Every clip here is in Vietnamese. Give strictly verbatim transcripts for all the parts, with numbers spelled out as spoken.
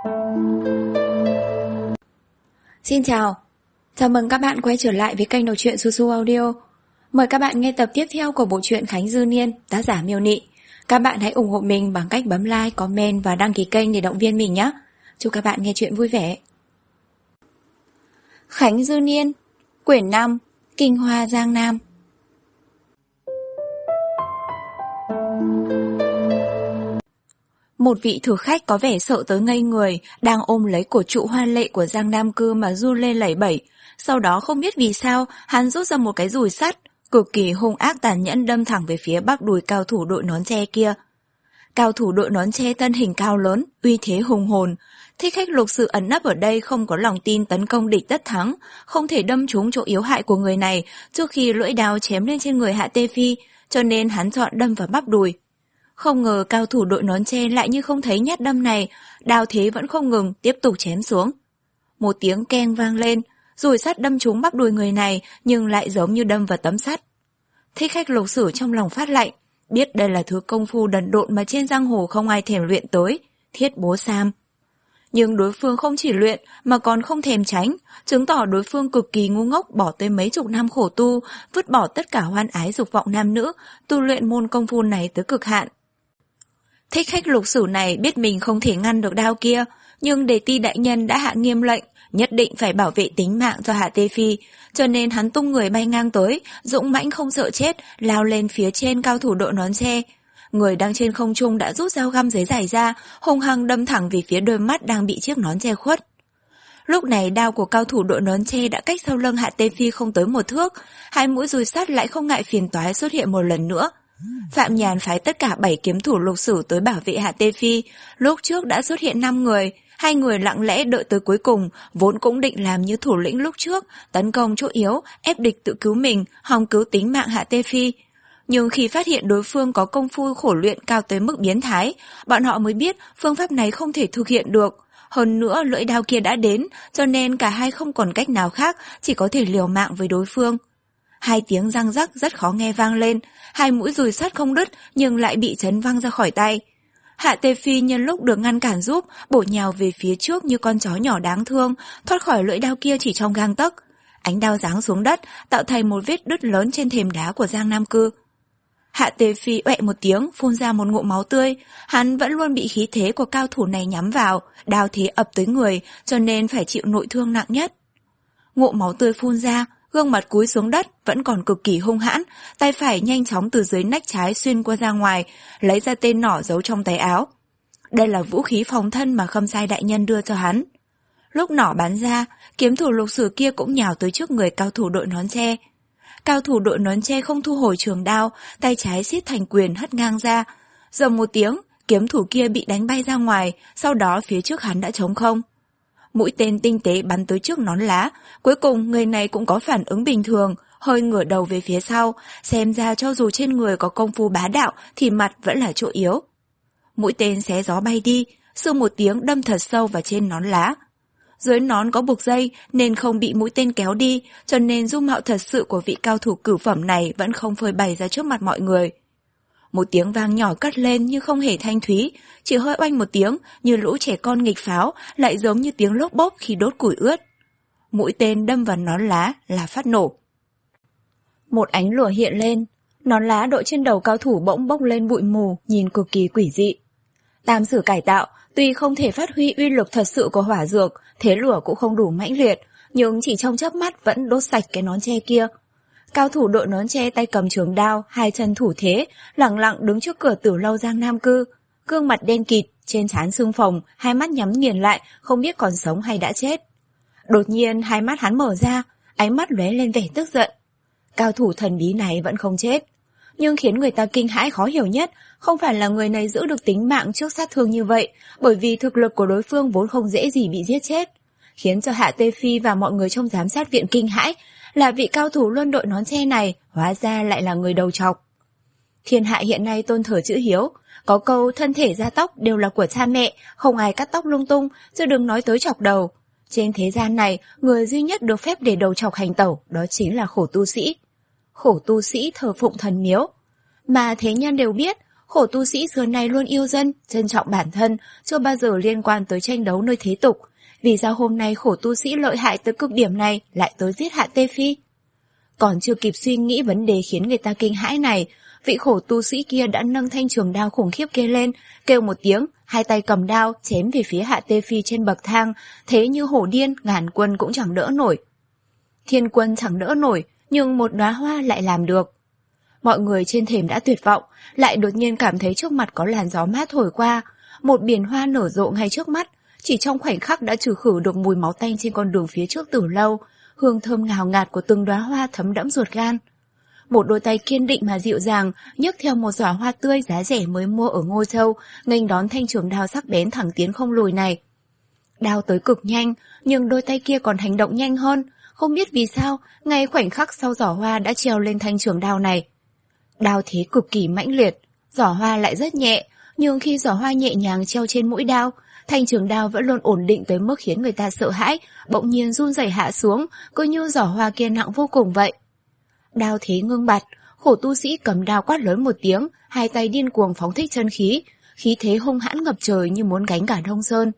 Xin chào, chào mừng các bạn quay trở lại với kênh đọc truyện Su Su Audio. Mời các bạn nghe tập tiếp theo của bộ truyện Khánh Dư Niên, tác giả Miêu Nị. Các bạn hãy ủng hộ mình bằng cách bấm like, comment và đăng ký kênh để động viên mình nhé. Chúc các bạn nghe truyện vui vẻ. Khánh Dư Niên, quyển năm, Kinh Hoa Giang Nam. Một vị thực khách có vẻ sợ tới ngây người, đang ôm lấy cổ trụ hoa lệ của Giang Nam Cư mà run lên lẩy bẩy. Sau đó không biết vì sao, hắn rút ra một cái dùi sắt, cực kỳ hung ác tàn nhẫn đâm thẳng về phía bắp đùi cao thủ đội nón tre kia. Cao thủ đội nón tre thân hình cao lớn, uy thế hùng hồn. Thích khách lục sự ẩn nấp ở đây không có lòng tin tấn công địch tất thắng, không thể đâm trúng chỗ yếu hại của người này trước khi lưỡi đao chém lên trên người Hạ Tê Phi, cho nên hắn chọn đâm vào bắp đùi. Không ngờ cao thủ đội nón tre lại như không thấy nhát đâm này, đao thế vẫn không ngừng, tiếp tục chém xuống. Một tiếng keng vang lên, dùi sắt đâm trúng bắp đùi người này nhưng lại giống như đâm vào tấm sắt. Thích khách lục sử trong lòng phát lạnh, biết đây là thứ công phu đần độn mà trên giang hồ không ai thèm luyện tới, Thiết Bố Sam. Nhưng đối phương không chỉ luyện mà còn không thèm tránh, chứng tỏ đối phương cực kỳ ngu ngốc, bỏ tới mấy chục năm khổ tu, vứt bỏ tất cả hoan ái dục vọng nam nữ, tu luyện môn công phu này tới cực hạn. Thích khách lục sử này biết mình không thể ngăn được đao kia, nhưng Đề Ti đại nhân đã hạ nghiêm lệnh, nhất định phải bảo vệ tính mạng cho Hạ Tê Phi, cho nên hắn tung người bay ngang tới, dũng mãnh không sợ chết, lao lên phía trên cao thủ đội nón tre. Người đang trên không trung đã rút dao găm giấy giải ra, hung hăng đâm thẳng về phía đôi mắt đang bị chiếc nón che khuất. Lúc này đao của cao thủ đội nón tre đã cách sau lưng Hạ Tê Phi không tới một thước, hai mũi dùi sắt lại không ngại phiền toái xuất hiện một lần nữa. Phạm Nhàn phái tất cả bảy kiếm thủ lục sử tới bảo vệ Hạ Tê Phi, lúc trước đã xuất hiện năm người, hai người lặng lẽ đợi tới cuối cùng, vốn cũng định làm như thủ lĩnh lúc trước, tấn công chỗ yếu, ép địch tự cứu mình, hòng cứu tính mạng Hạ Tê Phi. Nhưng khi phát hiện đối phương có công phu khổ luyện cao tới mức biến thái, bọn họ mới biết phương pháp này không thể thực hiện được. Hơn nữa lưỡi đao kia đã đến, cho nên cả hai không còn cách nào khác, chỉ có thể liều mạng với đối phương. Hai tiếng răng rắc rất khó nghe vang lên, hai mũi dùi sắt không đứt nhưng lại bị chấn văng ra khỏi tay. Hạ Tê Phi nhân lúc được ngăn cản giúp, bổ nhào về phía trước như con chó nhỏ đáng thương, thoát khỏi lưỡi đao kia chỉ trong gang tấc. Ánh đao giáng xuống đất, tạo thành một vết đứt lớn trên thềm đá của Giang Nam Cư. Hạ Tê Phi oẹ một tiếng, phun ra một ngụm máu tươi, hắn vẫn luôn bị khí thế của cao thủ này nhắm vào, đao thế ập tới người, cho nên phải chịu nội thương nặng nhất. Ngụm máu tươi phun ra, gương mặt cúi xuống đất, vẫn còn cực kỳ hung hãn, tay phải nhanh chóng từ dưới nách trái xuyên qua ra ngoài, lấy ra tên nỏ giấu trong tay áo. Đây là vũ khí phòng thân mà Khâm Sai đại nhân đưa cho hắn. Lúc nỏ bắn ra, kiếm thủ lục sử kia cũng nhào tới trước người cao thủ đội nón tre. Cao thủ đội nón tre không thu hồi trường đao, tay trái siết thành quyền hất ngang ra. Rầm một tiếng, kiếm thủ kia bị đánh bay ra ngoài, sau đó phía trước hắn đã trống không. Mũi tên tinh tế bắn tới trước nón lá, cuối cùng người này cũng có phản ứng bình thường, hơi ngửa đầu về phía sau, xem ra cho dù trên người có công phu bá đạo thì mặt vẫn là chỗ yếu. Mũi tên xé gió bay đi, sưu một tiếng đâm thật sâu vào trên nón lá. Dưới nón có buộc dây nên không bị mũi tên kéo đi, cho nên dung mạo thật sự của vị cao thủ cửu phẩm này vẫn không phơi bày ra trước mặt mọi người. Một tiếng vang nhỏ cất lên như không hề thanh thúy, chỉ hơi oanh một tiếng như lũ trẻ con nghịch pháo, lại giống như tiếng lốp bốp khi đốt củi ướt. Mũi tên đâm vào nón lá là phát nổ. Một ánh lửa hiện lên, nón lá đội trên đầu cao thủ bỗng bốc lên bụi mù, nhìn cực kỳ quỷ dị. Tam sử cải tạo, tuy không thể phát huy uy lực thật sự của hỏa dược, thế lửa cũng không đủ mãnh liệt, nhưng chỉ trong chớp mắt vẫn đốt sạch cái nón tre kia. Cao thủ đội nón tre tay cầm trường đao, hai chân thủ thế, lẳng lặng đứng trước cửa Tử lâu Giang Nam Cư, gương mặt đen kịt, trên trán sưng phồng, hai mắt nhắm nghiền lại, không biết còn sống hay đã chết. Đột nhiên hai mắt hắn mở ra, ánh mắt lóe lên vẻ tức giận. Cao thủ thần bí này vẫn không chết, nhưng khiến người ta kinh hãi khó hiểu nhất không phải là người này giữ được tính mạng trước sát thương như vậy, bởi vì thực lực của đối phương vốn không dễ gì bị giết chết. Khiến cho Hạ Tê Phi và mọi người trong giám sát viện kinh hãi là vị cao thủ luân đội nón tre này hóa ra lại là người đầu trọc. Thiên hạ hiện nay tôn thờ chữ hiếu, có câu thân thể da tóc đều là của cha mẹ, không ai cắt tóc lung tung, chứ đừng nói tới chọc đầu. Trên thế gian này, người duy nhất được phép để đầu trọc hành tẩu đó chính là khổ tu sĩ. Khổ tu sĩ thờ phụng thần miếu. Mà thế nhân đều biết, Khổ tu sĩ xưa nay luôn yêu dân, trân trọng bản thân, chưa bao giờ liên quan tới tranh đấu nơi thế tục. Vì sao hôm nay khổ tu sĩ lợi hại tới cực điểm này lại tới giết Hạ Tê Phi? Còn chưa kịp suy nghĩ vấn đề khiến người ta kinh hãi này, vị khổ tu sĩ kia đã nâng thanh trường đao khủng khiếp kia lên, kêu một tiếng, hai tay cầm đao chém về phía Hạ Tê Phi trên bậc thang, thế như hổ điên, ngàn quân cũng chẳng đỡ nổi. Thiên quân chẳng đỡ nổi, nhưng một đóa hoa lại làm được. Mọi người trên thềm đã tuyệt vọng, lại đột nhiên cảm thấy trước mặt có làn gió mát thổi qua, một biển hoa nở rộ ngay trước mắt, chỉ trong khoảnh khắc đã trừ khử được mùi máu tanh trên con đường phía trước từ lâu, hương thơm ngào ngạt của từng đóa hoa thấm đẫm ruột gan. Một đôi tay kiên định mà dịu dàng nhấc theo một giỏ hoa tươi giá rẻ mới mua ở Ngô Châu, nghênh đón thanh trường đao sắc bén thẳng tiến không lùi này. Đao tới cực nhanh, nhưng đôi tay kia còn hành động nhanh hơn, không biết vì sao, ngay khoảnh khắc sau giỏ hoa đã treo lên thanh trường đao này. Đao thế cực kỳ mãnh liệt, giỏ hoa lại rất nhẹ, nhưng khi giỏ hoa nhẹ nhàng treo trên mũi đao, thanh trường đao vẫn luôn ổn định tới mức khiến người ta sợ hãi, bỗng nhiên run rẩy hạ xuống, cứ như giỏ hoa kia nặng vô cùng vậy. Đao thế ngưng bặt, khổ tu sĩ cầm đao quát lớn một tiếng, hai tay điên cuồng phóng thích chân khí, khí thế hung hãn ngập trời như muốn gánh cả Đông Sơn.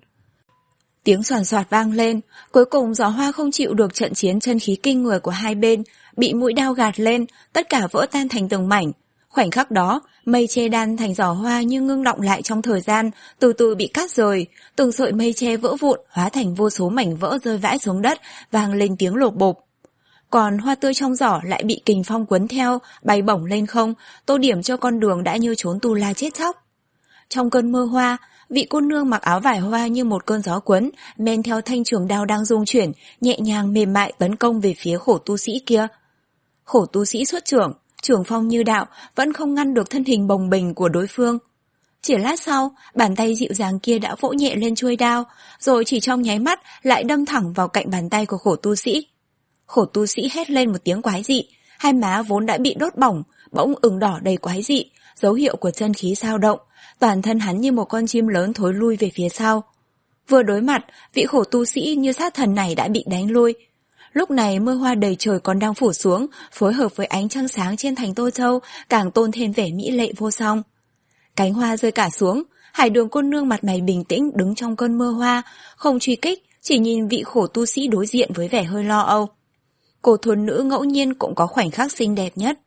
Tiếng xoàn xoạt vang lên, cuối cùng giỏ hoa không chịu được trận chiến chân khí kinh người của hai bên, bị mũi đao gạt lên, tất cả vỡ tan thành từng mảnh. Khoảnh khắc đó, mây che đan thành giỏ hoa như ngưng đọng lại trong thời gian, từ từ bị cắt rời, từng sợi mây che vỡ vụn, hóa thành vô số mảnh vỡ rơi vãi xuống đất, vang lên tiếng lột bộp. Còn hoa tươi trong giỏ lại bị kình phong cuốn theo, bay bổng lên không, tô điểm cho con đường đã như trốn tu la chết chóc. Trong cơn mơ hoa, vị cô nương mặc áo vải hoa như một cơn gió cuốn, men theo thanh trường đao đang rung chuyển, nhẹ nhàng mềm mại tấn công về phía khổ tu sĩ kia. Khổ tu sĩ xuất trưởng, trường phong như đạo, vẫn không ngăn được thân hình bồng bềnh của đối phương. Chỉ lát sau, bàn tay dịu dàng kia đã vỗ nhẹ lên chuôi đao, rồi chỉ trong nháy mắt lại đâm thẳng vào cạnh bàn tay của khổ tu sĩ. Khổ tu sĩ hét lên một tiếng quái dị, hai má vốn đã bị đốt bỏng, bỗng ửng đỏ đầy quái dị, dấu hiệu của chân khí dao động, toàn thân hắn như một con chim lớn thối lui về phía sau. Vừa đối mặt, vị khổ tu sĩ như sát thần này đã bị đánh lui. Lúc này mưa hoa đầy trời còn đang phủ xuống, phối hợp với ánh trăng sáng trên thành Tô Châu, càng tôn thêm vẻ mỹ lệ vô song. Cánh hoa rơi cả xuống, Hải Đường cô nương mặt mày bình tĩnh đứng trong cơn mưa hoa, không truy kích, chỉ nhìn vị khổ tu sĩ đối diện với vẻ hơi lo âu. Cô thôn nữ ngẫu nhiên cũng có khoảnh khắc xinh đẹp nhất.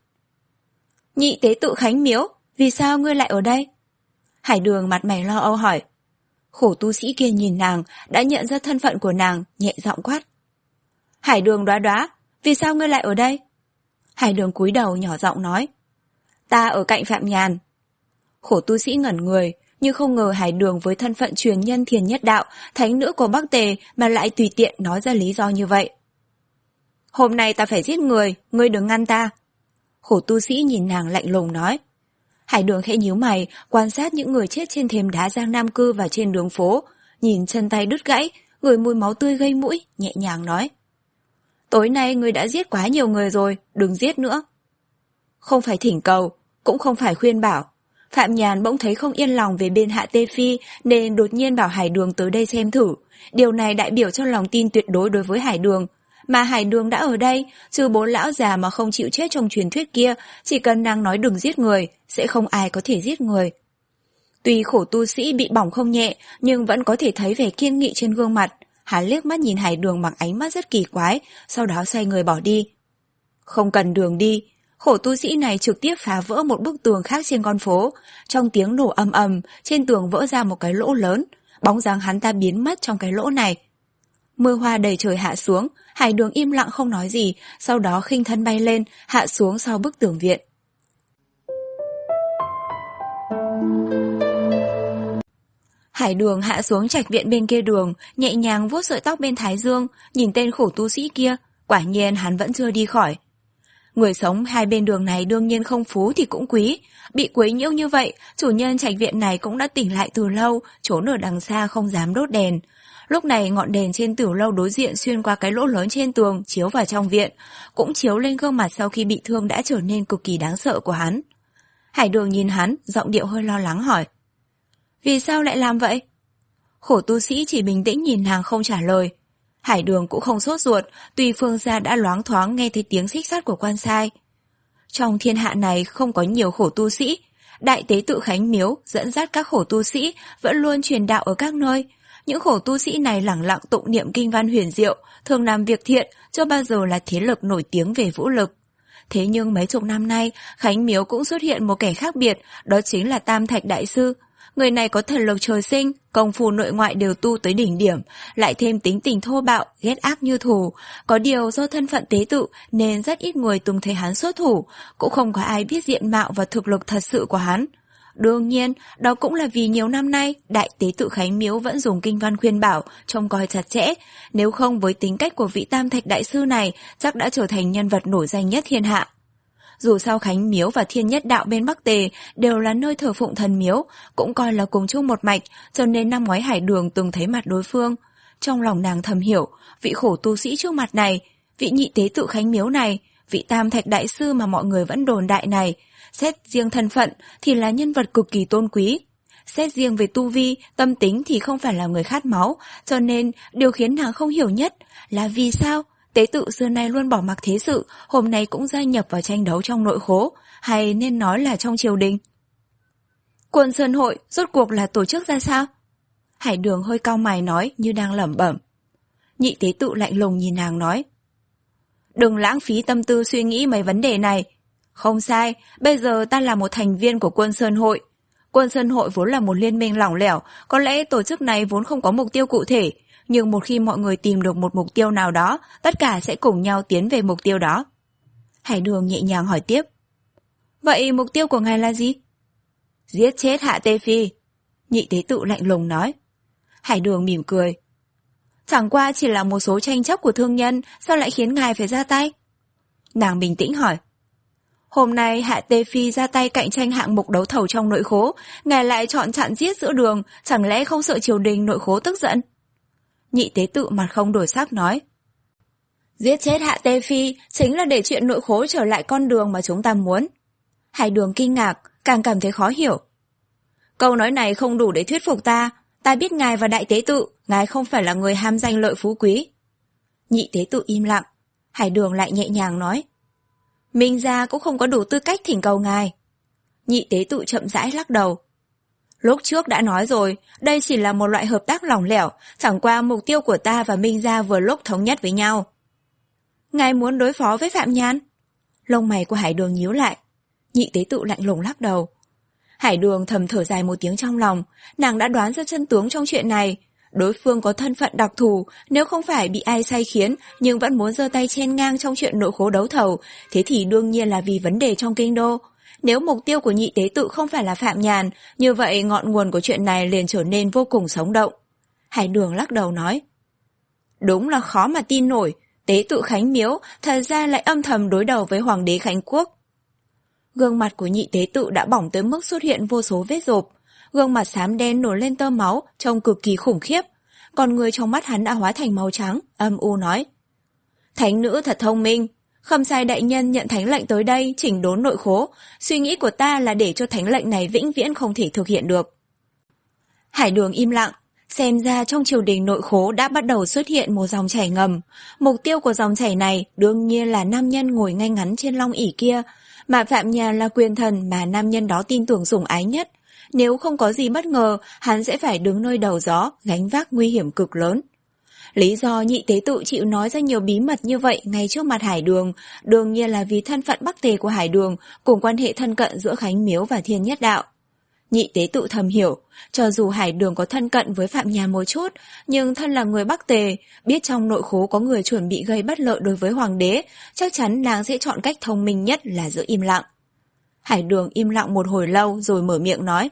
Nhị tế tự Khánh Miếu, vì sao ngươi lại ở đây? Hải Đường mặt mày lo âu hỏi. Khổ tu sĩ kia nhìn nàng, đã nhận ra thân phận của nàng, nhẹ giọng quát. Hải Đường đoá đoá, vì sao ngươi lại ở đây? Hải Đường cúi đầu nhỏ giọng nói. Ta ở cạnh Phạm Nhàn. Khổ tu sĩ ngẩn người, nhưng không ngờ Hải Đường với thân phận truyền nhân Thiền Nhất Đạo, thánh nữ của Bắc Tề mà lại tùy tiện nói ra lý do như vậy. Hôm nay ta phải giết người, ngươi đừng ngăn ta. Khổ tu sĩ nhìn nàng lạnh lùng nói. Hải Đường khẽ nhíu mày, quan sát những người chết trên thềm đá Giang Nam Cư và trên đường phố, nhìn chân tay đứt gãy, ngửi mùi máu tươi gây mũi, nhẹ nhàng nói. Tối nay ngươi đã giết quá nhiều người rồi, đừng giết nữa. Không phải thỉnh cầu, cũng không phải khuyên bảo. Phạm Nhàn bỗng thấy không yên lòng về bên Hạ Tê Phi nên đột nhiên bảo Hải Đường tới đây xem thử. Điều này đại biểu cho lòng tin tuyệt đối đối với Hải Đường. Mà Hải Đường đã ở đây, trừ bốn lão già mà không chịu chết trong truyền thuyết kia, chỉ cần nàng nói đừng giết người, sẽ không ai có thể giết người. Tuy khổ tu sĩ bị bỏng không nhẹ, nhưng vẫn có thể thấy vẻ kiên nghị trên gương mặt. Hắn liếc mắt nhìn Hải Đường bằng ánh mắt rất kỳ quái, sau đó xoay người bỏ đi. Không cần đường đi, khổ tu sĩ này trực tiếp phá vỡ một bức tường khác trên con phố. Trong tiếng nổ ầm ầm, trên tường vỡ ra một cái lỗ lớn, bóng dáng hắn ta biến mất trong cái lỗ này. Mưa hoa đầy trời hạ xuống, Hải Đường im lặng không nói gì, sau đó khinh thân bay lên, hạ xuống sau bức tường viện. Hải Đường hạ xuống trạch viện bên kia đường, nhẹ nhàng vuốt sợi tóc bên thái dương, nhìn tên khổ tu sĩ kia, quả nhiên hắn vẫn chưa đi khỏi. Người sống hai bên đường này đương nhiên không phú thì cũng quý, bị quấy nhiễu như vậy, chủ nhân trạch viện này cũng đã tỉnh lại từ lâu, trốn ở đằng xa không dám đốt đèn. Lúc này ngọn đèn trên tiểu lâu đối diện xuyên qua cái lỗ lớn trên tường, chiếu vào trong viện, cũng chiếu lên gương mặt sau khi bị thương đã trở nên cực kỳ đáng sợ của hắn. Hải Đường nhìn hắn, giọng điệu hơi lo lắng hỏi. Vì sao lại làm vậy? Khổ tu sĩ chỉ bình tĩnh nhìn nàng không trả lời. Hải Đường cũng không sốt ruột, tuy phương xa đã loáng thoáng nghe thấy tiếng xích sắt của quan sai. Trong thiên hạ này không có nhiều khổ tu sĩ, Đại tế tự Khánh Miếu dẫn dắt các khổ tu sĩ vẫn luôn truyền đạo ở các nơi. Những khổ tu sĩ này lẳng lặng tụng niệm kinh văn huyền diệu, thường làm việc thiện, chưa bao giờ là thế lực nổi tiếng về vũ lực. Thế nhưng mấy chục năm nay, Khánh Miếu cũng xuất hiện một kẻ khác biệt, đó chính là Tam Thạch Đại Sư. Người này có thần lực trời sinh, công phu nội ngoại đều tu tới đỉnh điểm, lại thêm tính tình thô bạo, ghét ác như thù. Có điều do thân phận tế tự nên rất ít người từng thấy hắn xuất thủ, cũng không có ai biết diện mạo và thực lực thật sự của hắn. Đương nhiên, đó cũng là vì nhiều năm nay, Đại tế tự Khánh Miếu vẫn dùng kinh văn khuyên bảo, trông coi chặt chẽ. Nếu không với tính cách của vị Tam Thạch Đại Sư này, chắc đã trở thành nhân vật nổi danh nhất thiên hạ. Dù sao Khánh Miếu và Thiên Nhất Đạo bên Bắc Tề đều là nơi thờ phụng thần miếu, cũng coi là cùng chung một mạch, cho nên năm ngoái Hải Đường từng thấy mặt đối phương. Trong lòng nàng thầm hiểu, vị khổ tu sĩ trước mặt này, vị nhị tế tự Khánh Miếu này, vị Tam Thạch Đại Sư mà mọi người vẫn đồn đại này, xét riêng thân phận thì là nhân vật cực kỳ tôn quý. Xét riêng về tu vi, tâm tính thì không phải là người khát máu, cho nên điều khiến nàng không hiểu nhất là vì sao tế tự xưa nay luôn bỏ mặc thế sự, hôm nay cũng gia nhập vào tranh đấu trong nội khố, hay nên nói là trong triều đình. Quân Sơn Hội rốt cuộc là tổ chức ra sao? Hải Đường hơi cau mày nói như đang lẩm bẩm. Nhị tế tự lạnh lùng nhìn nàng nói. Đừng lãng phí tâm tư suy nghĩ mấy vấn đề này. Không sai, bây giờ ta là một thành viên của Quân Sơn Hội. Quân Sơn Hội vốn là một liên minh lỏng lẻo, có lẽ tổ chức này vốn không có mục tiêu cụ thể, nhưng một khi mọi người tìm được một mục tiêu nào đó, tất cả sẽ cùng nhau tiến về mục tiêu đó. Hải Đường nhẹ nhàng hỏi tiếp. Vậy mục tiêu của ngài là gì? Giết chết Hạ Tê Phi. Nhị tế tự lạnh lùng nói. Hải Đường mỉm cười. Chẳng qua chỉ là một số tranh chấp của thương nhân, sao lại khiến ngài phải ra tay? Nàng bình tĩnh hỏi. Hôm nay Hạ Tê Phi ra tay cạnh tranh hạng mục đấu thầu trong nội khố, ngài lại chọn chặn giết giữa đường, chẳng lẽ không sợ triều đình nội khố tức giận? Nhị tế tự mặt không đổi sắc nói. Giết chết Hạ Tê Phi chính là để chuyện nội khố trở lại con đường mà chúng ta muốn. Hải Đường kinh ngạc, càng cảm thấy khó hiểu. Câu nói này không đủ để thuyết phục ta, ta biết ngài và đại tế tự, ngài không phải là người ham danh lợi phú quý. Nhị tế tự im lặng, Hải Đường lại nhẹ nhàng nói. Minh gia cũng không có đủ tư cách thỉnh cầu ngài. Nhị tế tự chậm rãi lắc đầu. Lúc trước đã nói rồi, đây chỉ là một loại hợp tác lỏng lẻo, chẳng qua mục tiêu của ta và Minh gia vừa lúc thống nhất với nhau. Ngài muốn đối phó với Phạm Nhan? Lông mày của Hải Đường nhíu lại. Nhị tế tự lạnh lùng lắc đầu. Hải Đường thầm thở dài một tiếng trong lòng, nàng đã đoán ra chân tướng trong chuyện này. Đối phương có thân phận đặc thù, nếu không phải bị ai sai khiến nhưng vẫn muốn giơ tay chen ngang trong chuyện nội khố đấu thầu, thế thì đương nhiên là vì vấn đề trong kinh đô. Nếu mục tiêu của nhị tế tự không phải là Phạm Nhàn, như vậy ngọn nguồn của chuyện này liền trở nên vô cùng sống động. Hải Đường lắc đầu nói. Đúng là khó mà tin nổi, tế tự Khánh Miếu thật ra lại âm thầm đối đầu với Hoàng đế Khánh Quốc. Gương mặt của nhị tế tự đã bỏng tới mức xuất hiện vô số vết rộp. Gương mặt xám đen nổi lên tơ máu, trông cực kỳ khủng khiếp. Còn người trong mắt hắn đã hóa thành màu trắng, âm u nói. Thánh nữ thật thông minh. Khâm sai đại nhân nhận thánh lệnh tới đây chỉnh đốn nội khố. Suy nghĩ của ta là để cho thánh lệnh này vĩnh viễn không thể thực hiện được. Hải Đường im lặng. Xem ra trong triều đình nội khố đã bắt đầu xuất hiện một dòng chảy ngầm. Mục tiêu của dòng chảy này đương nhiên là nam nhân ngồi ngay ngắn trên long ỷ kia. Mà Phạm Nhàn là quyền thần mà nam nhân đó tin tưởng sủng ái nhất. Nếu không có gì bất ngờ, hắn sẽ phải đứng nơi đầu gió, gánh vác nguy hiểm cực lớn. Lý do nhị tế tự chịu nói ra nhiều bí mật như vậy ngay trước mặt Hải Đường, đương nhiên là vì thân phận Bắc Tề của Hải Đường cùng quan hệ thân cận giữa Khánh Miếu và Thiên Nhất Đạo. Nhị tế tự thầm hiểu, cho dù Hải Đường có thân cận với Phạm Nhàn một chút, nhưng thân là người Bắc Tề, biết trong nội khố có người chuẩn bị gây bất lợi đối với Hoàng đế, chắc chắn nàng sẽ chọn cách thông minh nhất là giữ im lặng. Hải Đường im lặng một hồi lâu rồi mở miệng nói.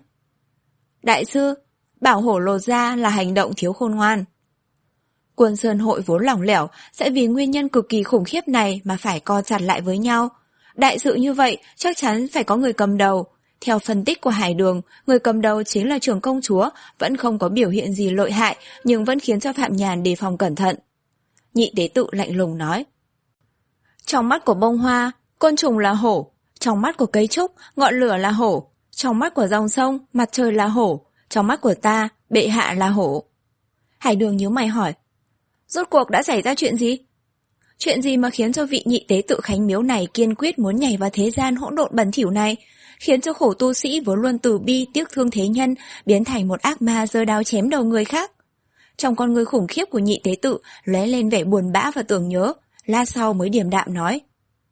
Đại sư, bảo hổ lột da là hành động thiếu khôn ngoan. Quân Sơn Hội vốn lỏng lẻo sẽ vì nguyên nhân cực kỳ khủng khiếp này mà phải co chặt lại với nhau. Đại sự như vậy chắc chắn phải có người cầm đầu. Theo phân tích của Hải Đường, người cầm đầu chính là trưởng công chúa, vẫn không có biểu hiện gì lợi hại nhưng vẫn khiến cho Phạm Nhàn đề phòng cẩn thận. Nhị tế tự lạnh lùng nói. Trong mắt của bông hoa, côn trùng là hổ. Trong mắt của cây trúc, ngọn lửa là hổ. Trong mắt của dòng sông, mặt trời là hổ. Trong mắt của ta, bệ hạ là hổ. Hải Đường nhíu mày hỏi. Rốt cuộc đã xảy ra chuyện gì? Chuyện gì mà khiến cho vị nhị tế tự Khánh Miếu này kiên quyết muốn nhảy vào thế gian hỗn độn bẩn thỉu này? khiến cho khổ tu sĩ vốn luôn từ bi tiếc thương thế nhân biến thành một ác ma giơ đao chém đầu người khác. Trong con người khủng khiếp của nhị tế tự lóe lên vẻ buồn bã và tưởng nhớ, lát sau mới điềm đạm nói: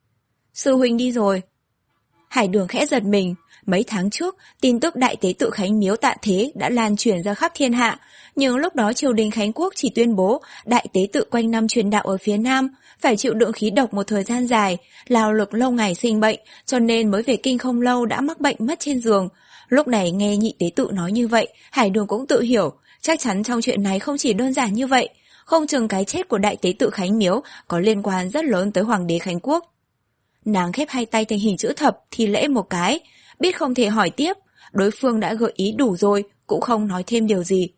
Sư huynh đi rồi. Hải Đường khẽ giật mình. Mấy tháng trước, tin tức đại tế tự Khánh Miếu tạ thế đã lan truyền ra khắp thiên hạ, nhưng lúc đó triều đình Khánh Quốc chỉ tuyên bố đại tế tự quanh năm truyền đạo ở phía Nam, phải chịu đựng khí độc một thời gian dài, lao lực lâu ngày sinh bệnh, cho nên mới về kinh không lâu đã mắc bệnh mất trên giường. Lúc này nghe nhị tế tự nói như vậy, Hải Đường cũng tự hiểu, chắc chắn trong chuyện này không chỉ đơn giản như vậy, không chừng cái chết của đại tế tự Khánh Miếu có liên quan rất lớn tới hoàng đế Khánh Quốc. Nàng khép hai tay thành hình chữ thập thì lễ một cái, biết không thể hỏi tiếp, đối phương đã gợi ý đủ rồi, cũng không nói thêm điều gì.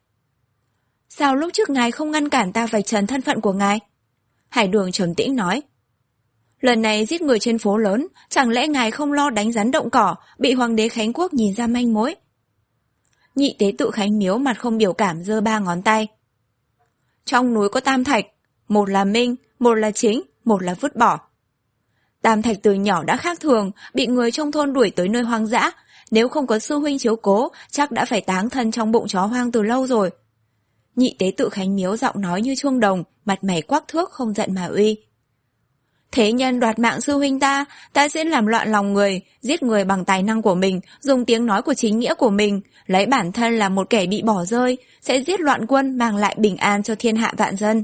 Sao lúc trước ngài không ngăn cản ta vạch trần thân phận của ngài? Hải Đường trầm tĩnh nói. Lần này giết người trên phố lớn, chẳng lẽ ngài không lo đánh rắn động cỏ, bị hoàng đế Khánh Quốc nhìn ra manh mối? Nhị tế tự Khánh Miếu mặt không biểu cảm giơ ba ngón tay. Trong núi có tam thạch, một là minh, một là chính, một là vứt bỏ. Tam thạch từ nhỏ đã khác thường, bị người trong thôn đuổi tới nơi hoang dã, nếu không có sư huynh chiếu cố, chắc đã phải táng thân trong bụng chó hoang từ lâu rồi. Nhị tế tự Khánh Miếu giọng nói như chuông đồng, mặt mày quắc thước không giận mà uy. Thế nhân đoạt mạng sư huynh ta, ta sẽ làm loạn lòng người, giết người bằng tài năng của mình, dùng tiếng nói của chính nghĩa của mình, lấy bản thân là một kẻ bị bỏ rơi, sẽ giết loạn quân mang lại bình an cho thiên hạ vạn dân.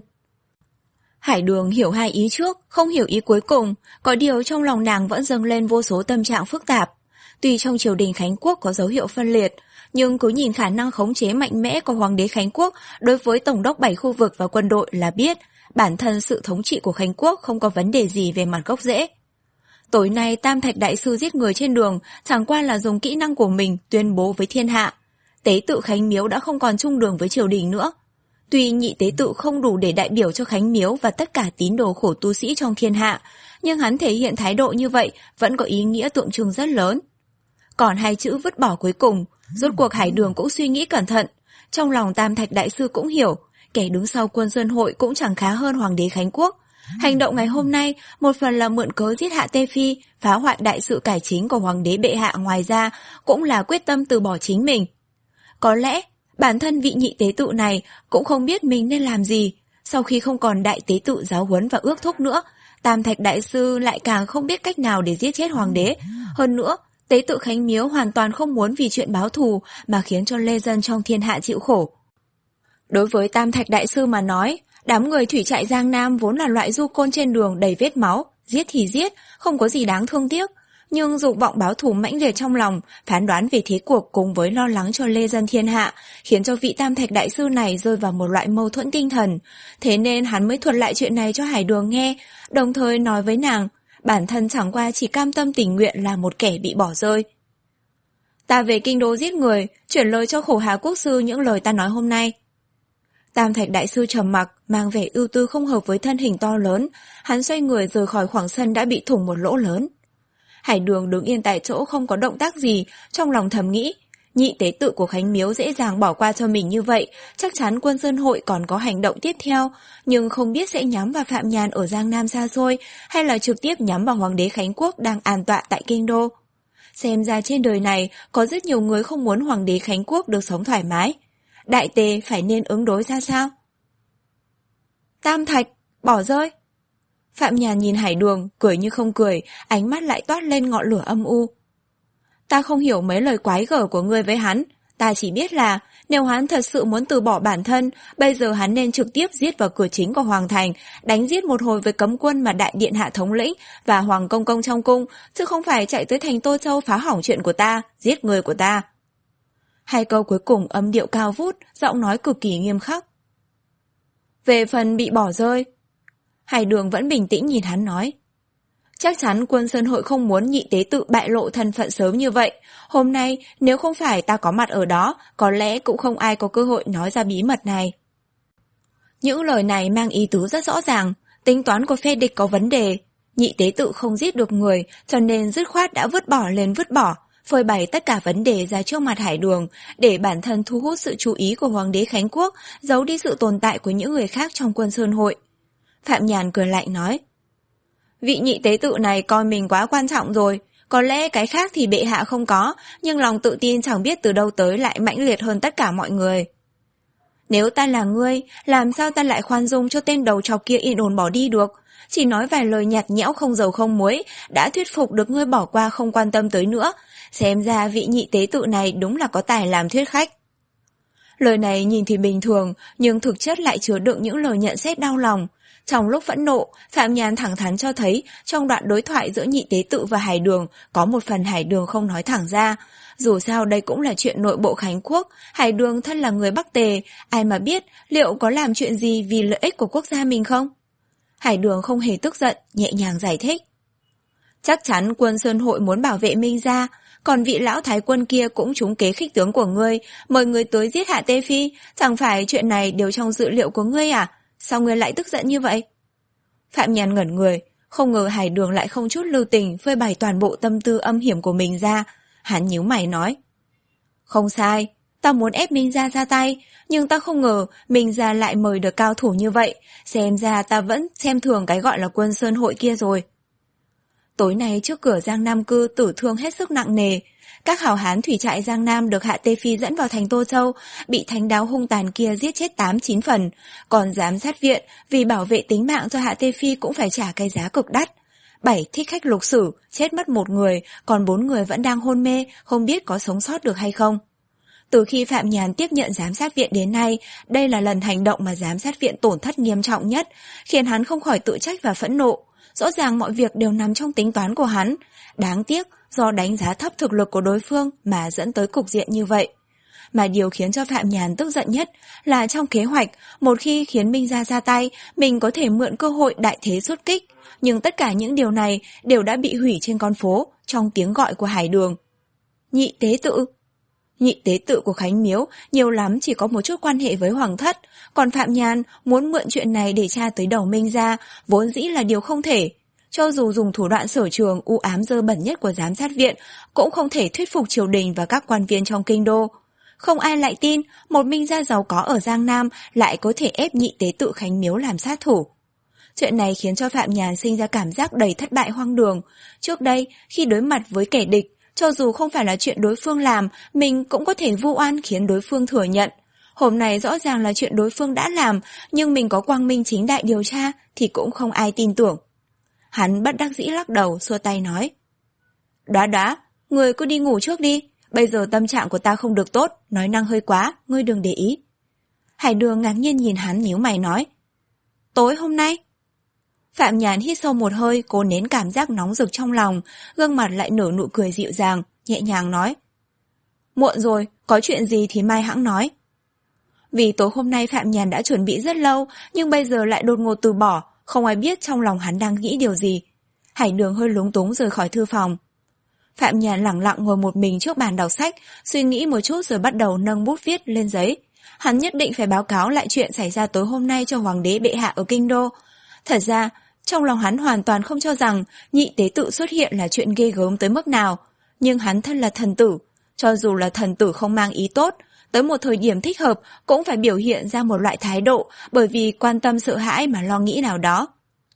Hải Đường hiểu hai ý trước, không hiểu ý cuối cùng, có điều trong lòng nàng vẫn dâng lên vô số tâm trạng phức tạp. Tuy trong triều đình Khánh Quốc có dấu hiệu phân liệt, nhưng cứ nhìn khả năng khống chế mạnh mẽ của hoàng đế Khánh Quốc đối với tổng đốc bảy khu vực và quân đội là biết, bản thân sự thống trị của Khánh Quốc không có vấn đề gì về mặt gốc rễ. Tối nay Tam Thạch Đại Sư giết người trên đường, chẳng qua là dùng kỹ năng của mình tuyên bố với thiên hạ. Tế tự Khánh Miếu đã không còn chung đường với triều đình nữa. Tuy nhị tế tự không đủ để đại biểu cho Khánh Miếu và tất cả tín đồ khổ tu sĩ trong thiên hạ, nhưng hắn thể hiện thái độ như vậy vẫn có ý nghĩa tượng trưng rất lớn. Còn hai chữ vứt bỏ cuối cùng, rốt cuộc Hải Đường cũng suy nghĩ cẩn thận. Trong lòng Tam Thạch Đại Sư cũng hiểu, kẻ đứng sau Quân Sơn Hội cũng chẳng khá hơn hoàng đế Khánh Quốc. Hành động ngày hôm nay một phần là mượn cớ giết Hạ Tê Phi, phá hoại đại sự cải chính của hoàng đế bệ hạ, ngoài ra cũng là quyết tâm từ bỏ chính mình. Có lẽ bản thân vị nhị tế tự này cũng không biết mình nên làm gì. Sau khi không còn đại tế tự giáo huấn và ước thúc nữa, Tam Thạch Đại Sư lại càng không biết cách nào để giết chết hoàng đế. Hơn nữa, tế tự Khánh Miếu hoàn toàn không muốn vì chuyện báo thù mà khiến cho lê dân trong thiên hạ chịu khổ. Đối với Tam Thạch Đại Sư mà nói, đám người thủy trại Giang Nam vốn là loại du côn trên đường đầy vết máu, giết thì giết, không có gì đáng thương tiếc. Nhưng dục vọng báo thù mãnh liệt trong lòng, phán đoán về thế cuộc cùng với lo lắng cho lê dân thiên hạ, khiến cho vị Tam Thạch Đại Sư này rơi vào một loại mâu thuẫn tinh thần. Thế nên hắn mới thuật lại chuyện này cho Hải Đường nghe, đồng thời nói với nàng, bản thân chẳng qua chỉ cam tâm tình nguyện là một kẻ bị bỏ rơi. Ta về kinh đô giết người, chuyển lời cho Khổ Hà Quốc Sư những lời ta nói hôm nay. Tam Thạch Đại Sư trầm mặc, mang vẻ ưu tư không hợp với thân hình to lớn, hắn xoay người rời khỏi khoảng sân đã bị thủng một lỗ lớn. Hải Đường đứng yên tại chỗ không có động tác gì, trong lòng thầm nghĩ, nhị tế tự của Khánh Miếu dễ dàng bỏ qua cho mình như vậy, chắc chắn Quân Sơn Hội còn có hành động tiếp theo, nhưng không biết sẽ nhắm vào Phạm Nhàn ở Giang Nam xa xôi, hay là trực tiếp nhắm vào Hoàng đế Khánh Quốc đang an tọa tại Kinh Đô. Xem ra trên đời này có rất nhiều người không muốn Hoàng đế Khánh Quốc được sống thoải mái. Đại tề phải nên ứng đối ra sao? Tam Thạch, bỏ rơi. Phạm Nhàn nhìn Hải Đường, cười như không cười, ánh mắt lại toát lên ngọn lửa âm u. Ta không hiểu mấy lời quái gở của ngươi với hắn, ta chỉ biết là nếu hắn thật sự muốn từ bỏ bản thân, bây giờ hắn nên trực tiếp giết vào cửa chính của Hoàng Thành, đánh giết một hồi với cấm quân mà đại điện hạ thống lĩnh và Hoàng Công Công trong cung, chứ không phải chạy tới thành Tô Châu phá hỏng chuyện của ta, giết người của ta. Hai câu cuối cùng âm điệu cao vút, giọng nói cực kỳ nghiêm khắc. Về phần bị bỏ rơi, Hải Đường vẫn bình tĩnh nhìn hắn nói. Chắc chắn Quân Sơn Hội không muốn nhị tế tự bại lộ thân phận sớm như vậy. Hôm nay, nếu không phải ta có mặt ở đó, có lẽ cũng không ai có cơ hội nói ra bí mật này. Những lời này mang ý tứ rất rõ ràng, tính toán của phe địch có vấn đề. Nhị tế tự không giết được người, cho nên dứt khoát đã vứt bỏ lên vứt bỏ, phơi bày tất cả vấn đề ra trước mặt Hải Đường, để bản thân thu hút sự chú ý của Hoàng đế Khánh Quốc, giấu đi sự tồn tại của những người khác trong Quân Sơn Hội. Phạm Nhàn cười lạnh nói. Vị nhị tế tự này coi mình quá quan trọng rồi, Có lẽ cái khác thì bệ hạ không có, nhưng lòng tự tin chẳng biết từ đâu tới lại mãnh liệt hơn tất cả mọi người. Nếu ta là ngươi, làm sao ta lại khoan dung cho tên đầu trọc kia yên ổn bỏ đi được? Chỉ nói vài lời nhạt nhẽo không dầu không muối, đã thuyết phục được ngươi bỏ qua không quan tâm tới nữa. Xem ra vị nhị tế tự này đúng là có tài làm thuyết khách. Lời này nhìn thì bình thường, nhưng thực chất lại chứa đựng những lời nhận xét đau lòng. Trong lúc phẫn nộ, Phạm Nhàn thẳng thắn cho thấy trong đoạn đối thoại giữa nhị tế tự và Hải Đường có một phần Hải Đường không nói thẳng ra. Dù sao đây cũng là chuyện nội bộ Khánh Quốc, Hải Đường thân là người Bắc Tề, ai mà biết liệu có làm chuyện gì vì lợi ích của quốc gia mình không? Hải Đường không hề tức giận, nhẹ nhàng giải thích. Chắc chắn quân Sơn Hội muốn bảo vệ Minh gia, còn vị lão thái quân kia cũng trúng kế khích tướng của ngươi, mời ngươi tới giết Hạ Tê Phi, chẳng phải chuyện này đều trong dự liệu của ngươi à? Sao ngươi lại tức giận như vậy? Phạm Nhàn ngẩn người, không ngờ Hải Đường lại không chút lưu tình phơi bày toàn bộ tâm tư âm hiểm của mình ra. Hắn nhíu mày nói. Không sai, ta muốn ép Minh gia ra tay, nhưng ta không ngờ Minh gia lại mời được cao thủ như vậy, xem ra ta vẫn xem thường cái gọi là quân Sơn Hội kia rồi. Tối nay trước cửa Giang Nam Cư tử thương hết sức nặng nề. Các hào hán thủy trại Giang Nam được Hạ Tê Phi dẫn vào thành Tô Châu, bị thánh đáo hung tàn kia giết chết tám chín phần. Còn giám sát viện vì bảo vệ tính mạng cho Hạ Tê Phi cũng phải trả cái giá cực đắt. Bảy thích khách lục sử, chết mất một người, còn bốn người vẫn đang hôn mê, không biết có sống sót được hay không. Từ khi Phạm Nhàn tiếp nhận giám sát viện đến nay, đây là lần hành động mà giám sát viện tổn thất nghiêm trọng nhất, khiến hắn không khỏi tự trách và phẫn nộ. Rõ ràng mọi việc đều nằm trong tính toán của hắn. Đáng tiếc, do đánh giá thấp thực lực của đối phương mà dẫn tới cục diện như vậy. Mà điều khiến cho Phạm Nhàn tức giận nhất là trong kế hoạch, một khi khiến Minh gia ra tay, mình có thể mượn cơ hội đại thế xuất kích. Nhưng tất cả những điều này đều đã bị hủy trên con phố, trong tiếng gọi của Hải Đường. Nhị tế tự. Nhị tế tự của Khánh Miếu nhiều lắm chỉ có một chút quan hệ với Hoàng thất, còn Phạm Nhàn muốn mượn chuyện này để tra tới đầu Minh gia, vốn dĩ là điều không thể. Cho dù dùng thủ đoạn sở trường u ám dơ bẩn nhất của giám sát viện, cũng không thể thuyết phục triều đình và các quan viên trong kinh đô. Không ai lại tin một Minh gia giàu có ở Giang Nam lại có thể ép nhị tế tự Khánh Miếu làm sát thủ. Chuyện này khiến cho Phạm Nhàn sinh ra cảm giác đầy thất bại hoang đường. Trước đây, khi đối mặt với kẻ địch, cho dù không phải là chuyện đối phương làm, mình cũng có thể vu oan khiến đối phương thừa nhận. Hôm nay rõ ràng là chuyện đối phương đã làm, nhưng mình có quang minh chính đại điều tra thì cũng không ai tin tưởng. Hắn bất đắc dĩ lắc đầu, xua tay nói. Đoá đoá, người cứ đi ngủ trước đi. Bây giờ tâm trạng của ta không được tốt, nói năng hơi quá, ngươi đừng để ý. Hải Đường ngạc nhiên nhìn hắn nhíu mày nói. Tối hôm nay? Phạm Nhàn hít sâu một hơi, cố nén cảm giác nóng rực trong lòng, gương mặt lại nở nụ cười dịu dàng, nhẹ nhàng nói. Muộn rồi, có chuyện gì thì mai hẵng nói. Vì tối hôm nay Phạm Nhàn đã chuẩn bị rất lâu, nhưng bây giờ lại đột ngột từ bỏ, không ai biết trong lòng hắn đang nghĩ điều gì. Hải Đường hơi lúng túng rời khỏi thư phòng. Phạm Nhàn lẳng lặng ngồi một mình trước bàn đọc sách, suy nghĩ một chút rồi bắt đầu nâng bút viết lên giấy. Hắn nhất định phải báo cáo lại chuyện xảy ra tối hôm nay cho Hoàng đế bệ hạ ở kinh đô. Thật ra, trong lòng hắn hoàn toàn không cho rằng nhị tế tự xuất hiện là chuyện ghê gớm tới mức nào. Nhưng hắn thân là thần tử, cho dù là thần tử không mang ý tốt, tới một thời điểm thích hợp cũng phải biểu hiện ra một loại thái độ bởi vì quan tâm sợ hãi mà lo nghĩ nào đó.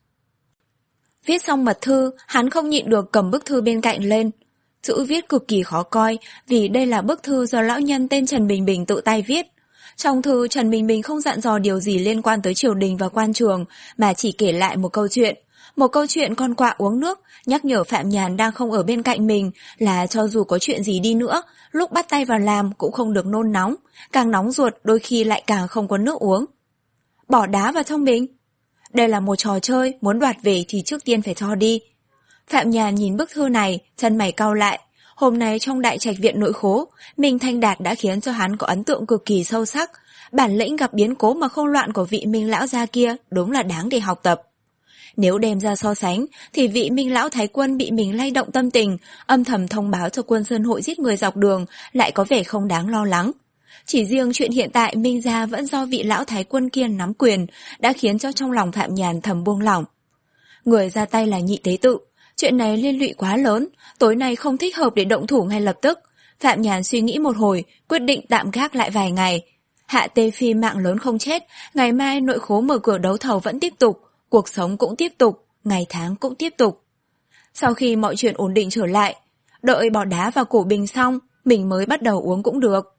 Viết xong mật thư, hắn không nhịn được cầm bức thư bên cạnh lên. Chữ viết cực kỳ khó coi vì đây là bức thư do lão nhân tên Trần Bình Bình tự tay viết. Trong thư, Trần Bình Bình không dặn dò điều gì liên quan tới triều đình và quan trường, mà chỉ kể lại một câu chuyện. Một câu chuyện con quạ uống nước, nhắc nhở Phạm Nhàn đang không ở bên cạnh mình là cho dù có chuyện gì đi nữa, lúc bắt tay vào làm cũng không được nôn nóng, càng nóng ruột đôi khi lại càng không có nước uống. Bỏ đá vào trong bình. Đây là một trò chơi, muốn đoạt về thì trước tiên phải cho đi. Phạm Nhàn nhìn bức thư này, chân mày cau lại. Hôm nay trong đại trạch viện nội khố, Minh Thanh Đạt đã khiến cho hắn có ấn tượng cực kỳ sâu sắc. Bản lĩnh gặp biến cố mà không loạn của vị Minh lão gia kia đúng là đáng để học tập. Nếu đem ra so sánh, thì vị Minh lão thái quân bị mình lay động tâm tình, âm thầm thông báo cho quân Sơn Hội giết người dọc đường, lại có vẻ không đáng lo lắng. Chỉ riêng chuyện hiện tại Minh gia vẫn do vị lão thái quân kia nắm quyền, đã khiến cho trong lòng Phạm Nhàn thầm buông lỏng. Người ra tay là nhị tế tự. Chuyện này liên lụy quá lớn, tối nay không thích hợp để động thủ ngay lập tức. Phạm Nhàn suy nghĩ một hồi, quyết định tạm gác lại vài ngày. Hạ Tê Phi mạng lớn không chết, ngày mai nội khố mở cửa đấu thầu vẫn tiếp tục, cuộc sống cũng tiếp tục, ngày tháng cũng tiếp tục. Sau khi mọi chuyện ổn định trở lại, đợi bỏ đá vào cổ bình xong, mình mới bắt đầu uống cũng được.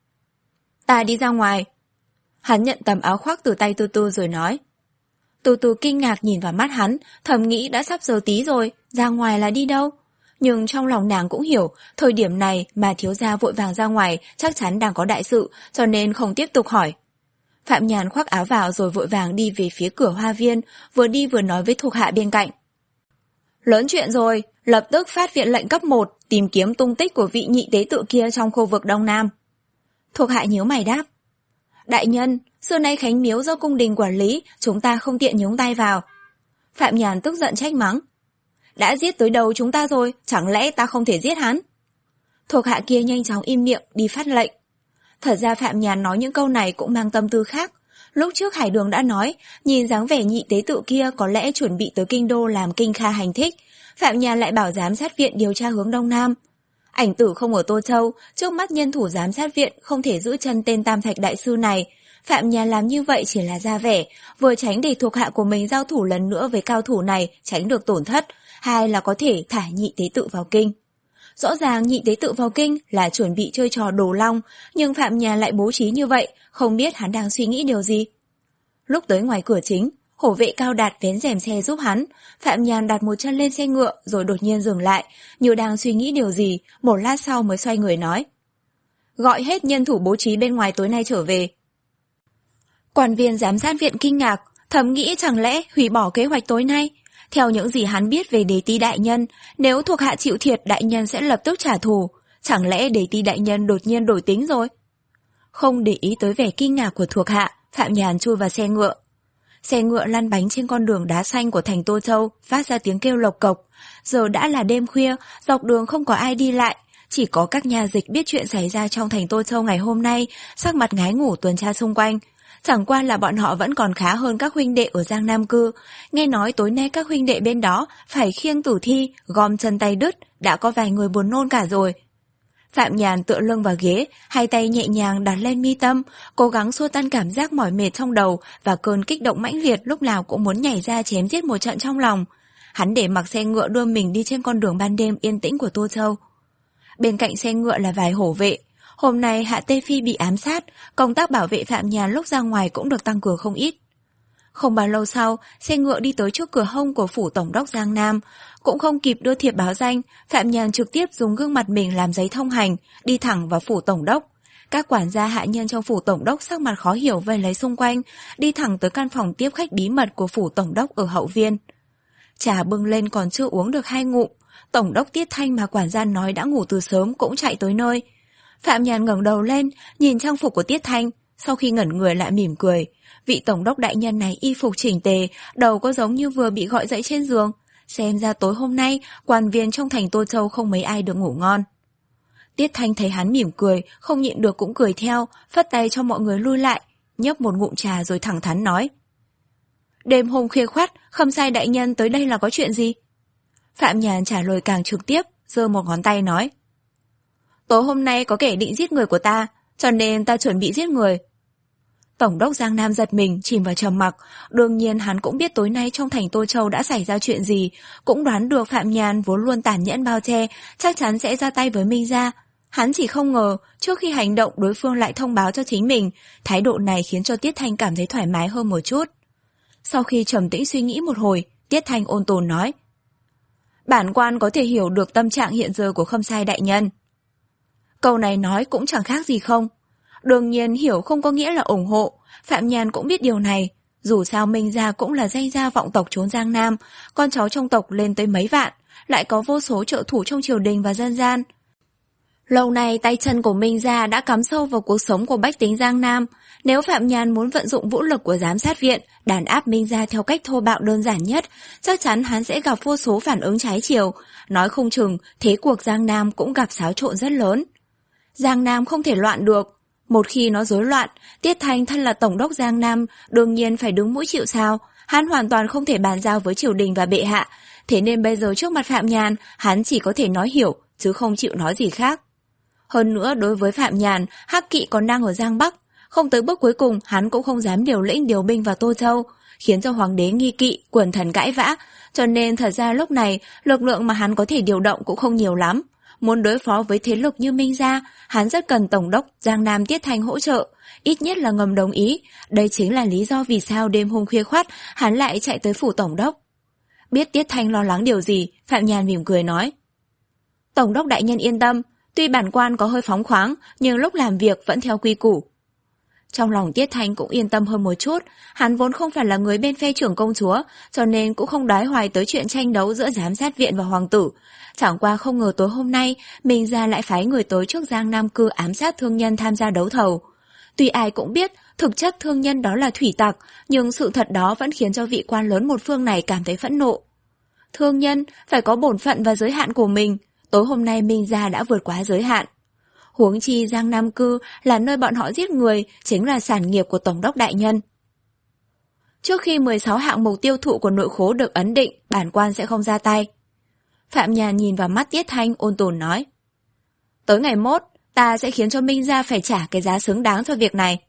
Ta đi ra ngoài. Hắn nhận tấm áo khoác từ tay Từ Từ rồi nói. Từ Từ kinh ngạc nhìn vào mắt hắn, thầm nghĩ đã sắp giờ tí rồi, ra ngoài là đi đâu? Nhưng trong lòng nàng cũng hiểu, thời điểm này mà thiếu gia vội vàng ra ngoài chắc chắn đang có đại sự, cho nên không tiếp tục hỏi. Phạm Nhàn khoác áo vào rồi vội vàng đi về phía cửa hoa viên, vừa đi vừa nói với thuộc hạ bên cạnh. Lớn chuyện rồi, lập tức phát viện lệnh cấp một, tìm kiếm tung tích của vị nhị tế tự kia trong khu vực Đông Nam. Thuộc hạ nhíu mày đáp. Đại nhân, xưa nay Khánh Miếu do cung đình quản lý, chúng ta không tiện nhúng tay vào. Phạm Nhàn tức giận trách mắng. Đã giết tới đầu chúng ta rồi, chẳng lẽ ta không thể giết hắn? Thuộc hạ kia nhanh chóng im miệng, đi phát lệnh. Thật ra Phạm Nhàn nói những câu này cũng mang tâm tư khác. Lúc trước Hải Đường đã nói, nhìn dáng vẻ nhị tế tự kia có lẽ chuẩn bị tới kinh đô làm kinh kha hành thích. Phạm Nhàn lại bảo giám sát viện điều tra hướng Đông Nam. Ảnh tử không ở Tô Châu, trước mắt nhân thủ giám sát viện không thể giữ chân tên Tam Thạch đại sư này. Phạm Nhàn làm như vậy chỉ là ra vẻ, vừa tránh để thuộc hạ của mình giao thủ lần nữa với cao thủ này, tránh được tổn thất, hai là có thể thả nhị tế tự vào kinh. Rõ ràng nhị tế tự vào kinh là chuẩn bị chơi trò đồ long, nhưng Phạm Nhàn lại bố trí như vậy, không biết hắn đang suy nghĩ điều gì. Lúc tới ngoài cửa chính, hổ vệ Cao Đạt vén rèm xe giúp hắn. Phạm Nhàn đặt một chân lên xe ngựa rồi đột nhiên dừng lại, như đang suy nghĩ điều gì, một lát sau mới xoay người nói. Gọi hết nhân thủ bố trí bên ngoài tối nay trở về. Quan viên giám sát viện kinh ngạc, thầm nghĩ chẳng lẽ hủy bỏ kế hoạch tối nay. Theo những gì hắn biết về Đế Ti đại nhân, nếu thuộc hạ chịu thiệt đại nhân sẽ lập tức trả thù. Chẳng lẽ Đế Ti đại nhân đột nhiên đổi tính rồi? Không để ý tới vẻ kinh ngạc của thuộc hạ, Phạm Nhàn chui vào xe ngựa. Xe ngựa lăn bánh trên con đường đá xanh của thành Tô Châu, phát ra tiếng kêu lộc cộc. Giờ đã là đêm khuya, dọc đường không có ai đi lại, chỉ có các nha dịch biết chuyện xảy ra trong thành Tô Châu ngày hôm nay, sắc mặt ngái ngủ tuần tra xung quanh. Chẳng qua là bọn họ vẫn còn khá hơn các huynh đệ ở Giang Nam Cư. Nghe nói tối nay các huynh đệ bên đó phải khiêng tử thi, gom chân tay đứt, đã có vài người buồn nôn cả rồi. Phạm Nhàn tựa lưng vào ghế, hai tay nhẹ nhàng đặt lên mi tâm, cố gắng xua tan cảm giác mỏi mệt trong đầu và cơn kích động mãnh liệt lúc nào cũng muốn nhảy ra chém giết một trận trong lòng. Hắn để mặc xe ngựa đưa mình đi trên con đường ban đêm yên tĩnh của Tô Châu. Bên cạnh xe ngựa là vài hổ vệ. Hôm nay Hạ Tê Phi bị ám sát, công tác bảo vệ Phạm Nhàn lúc ra ngoài cũng được tăng cường không ít. Không bao lâu sau, xe ngựa đi tới trước cửa hông của phủ tổng đốc Giang Nam. Cũng không kịp đưa thiệp báo danh, Phạm Nhàn trực tiếp dùng gương mặt mình làm giấy thông hành, đi thẳng vào phủ tổng đốc. Các quản gia hạ nhân trong phủ tổng đốc sắc mặt khó hiểu vây lấy xung quanh, đi thẳng tới căn phòng tiếp khách bí mật của phủ tổng đốc ở hậu viên. Trà bưng lên còn chưa uống được hai ngụm, tổng đốc Tiết Thanh mà quản gia nói đã ngủ từ sớm cũng chạy tới nơi. Phạm Nhàn ngẩng đầu lên, nhìn trang phục của Tiết Thanh, sau khi ngẩn người lại mỉm cười. Vị tổng đốc đại nhân này y phục chỉnh tề, đầu có giống như vừa bị gọi dậy trên giường. Xem ra tối hôm nay, quan viên trong thành Tô Châu không mấy ai được ngủ ngon. Tiết Thanh thấy hắn mỉm cười, không nhịn được cũng cười theo, phất tay cho mọi người lui lại, nhấp một ngụm trà rồi thẳng thắn nói. Đêm hôm khuya khoắt, Khâm Sai đại nhân tới đây là có chuyện gì? Phạm Nhàn trả lời càng trực tiếp, giơ một ngón tay nói. Tối hôm nay có kẻ định giết người của ta, cho nên ta chuẩn bị giết người. Tổng đốc Giang Nam giật mình, chìm vào trầm mặc. Đương nhiên hắn cũng biết tối nay trong thành Tô Châu đã xảy ra chuyện gì, cũng đoán được Phạm Nhàn vốn luôn tàn nhẫn bao che, chắc chắn sẽ ra tay với Minh Gia. Hắn chỉ không ngờ, trước khi hành động đối phương lại thông báo cho chính mình, thái độ này khiến cho Tiết Thanh cảm thấy thoải mái hơn một chút. Sau khi trầm tĩnh suy nghĩ một hồi, Tiết Thanh ôn tồn nói. Bản quan có thể hiểu được tâm trạng hiện giờ của Khâm Sai đại nhân. Câu này nói cũng chẳng khác gì không. Đương nhiên hiểu không có nghĩa là ủng hộ, Phạm Nhàn cũng biết điều này. Dù sao Minh Gia cũng là danh gia vọng tộc trốn Giang Nam, con cháu trong tộc lên tới mấy vạn, lại có vô số trợ thủ trong triều đình và dân gian. Lâu nay tay chân của Minh Gia đã cắm sâu vào cuộc sống của bách tính Giang Nam. Nếu Phạm Nhàn muốn vận dụng vũ lực của giám sát viện, đàn áp Minh Gia theo cách thô bạo đơn giản nhất, chắc chắn hắn sẽ gặp vô số phản ứng trái chiều. Nói không chừng, thế cuộc Giang Nam cũng gặp xáo trộn rất lớn. Giang Nam không thể loạn được. Một khi nó rối loạn, Tiết Thanh thân là tổng đốc Giang Nam, đương nhiên phải đứng mũi chịu sào. Hắn hoàn toàn không thể bàn giao với triều đình và bệ hạ. Thế nên bây giờ trước mặt Phạm Nhàn, hắn chỉ có thể nói hiểu, chứ không chịu nói gì khác. Hơn nữa đối với Phạm Nhàn, Hắc Kỵ còn đang ở Giang Bắc. Không tới bước cuối cùng, hắn cũng không dám điều lĩnh điều binh vào Tô Châu, khiến cho hoàng đế nghi kỵ, quần thần cãi vã, cho nên thật ra lúc này, lực lượng mà hắn có thể điều động cũng không nhiều lắm. Muốn đối phó với thế lực như Minh Gia, hắn rất cần Tổng đốc Giang Nam Tiết Thanh hỗ trợ, ít nhất là ngầm đồng ý. Đây chính là lý do vì sao đêm hôm khuya khoắt, hắn lại chạy tới phủ Tổng đốc. Biết Tiết Thanh lo lắng điều gì, Phạm Nhàn mỉm cười nói. Tổng đốc đại nhân yên tâm, tuy bản quan có hơi phóng khoáng, nhưng lúc làm việc vẫn theo quy củ. Trong lòng Tiết Thanh cũng yên tâm hơn một chút, hắn vốn không phải là người bên phe trưởng công chúa, cho nên cũng không đái hoài tới chuyện tranh đấu giữa giám sát viện và hoàng tử. Chẳng qua không ngờ tối hôm nay, Minh Gia lại phái người tới trước Giang Nam Cư ám sát thương nhân tham gia đấu thầu. Tuy ai cũng biết, thực chất thương nhân đó là thủy tặc, nhưng sự thật đó vẫn khiến cho vị quan lớn một phương này cảm thấy phẫn nộ. Thương nhân phải có bổn phận và giới hạn của mình, tối hôm nay Minh Gia đã vượt quá giới hạn. Huống chi Giang Nam Cư là nơi bọn họ giết người, chính là sản nghiệp của Tổng đốc đại nhân. Trước khi mười sáu hạng mục tiêu thụ của nội khố được ấn định, bản quan sẽ không ra tay. Phạm Nhàn nhìn vào mắt Tiết Thanh ôn tồn nói. Tới ngày mốt, ta sẽ khiến cho Minh Gia phải trả cái giá xứng đáng cho việc này.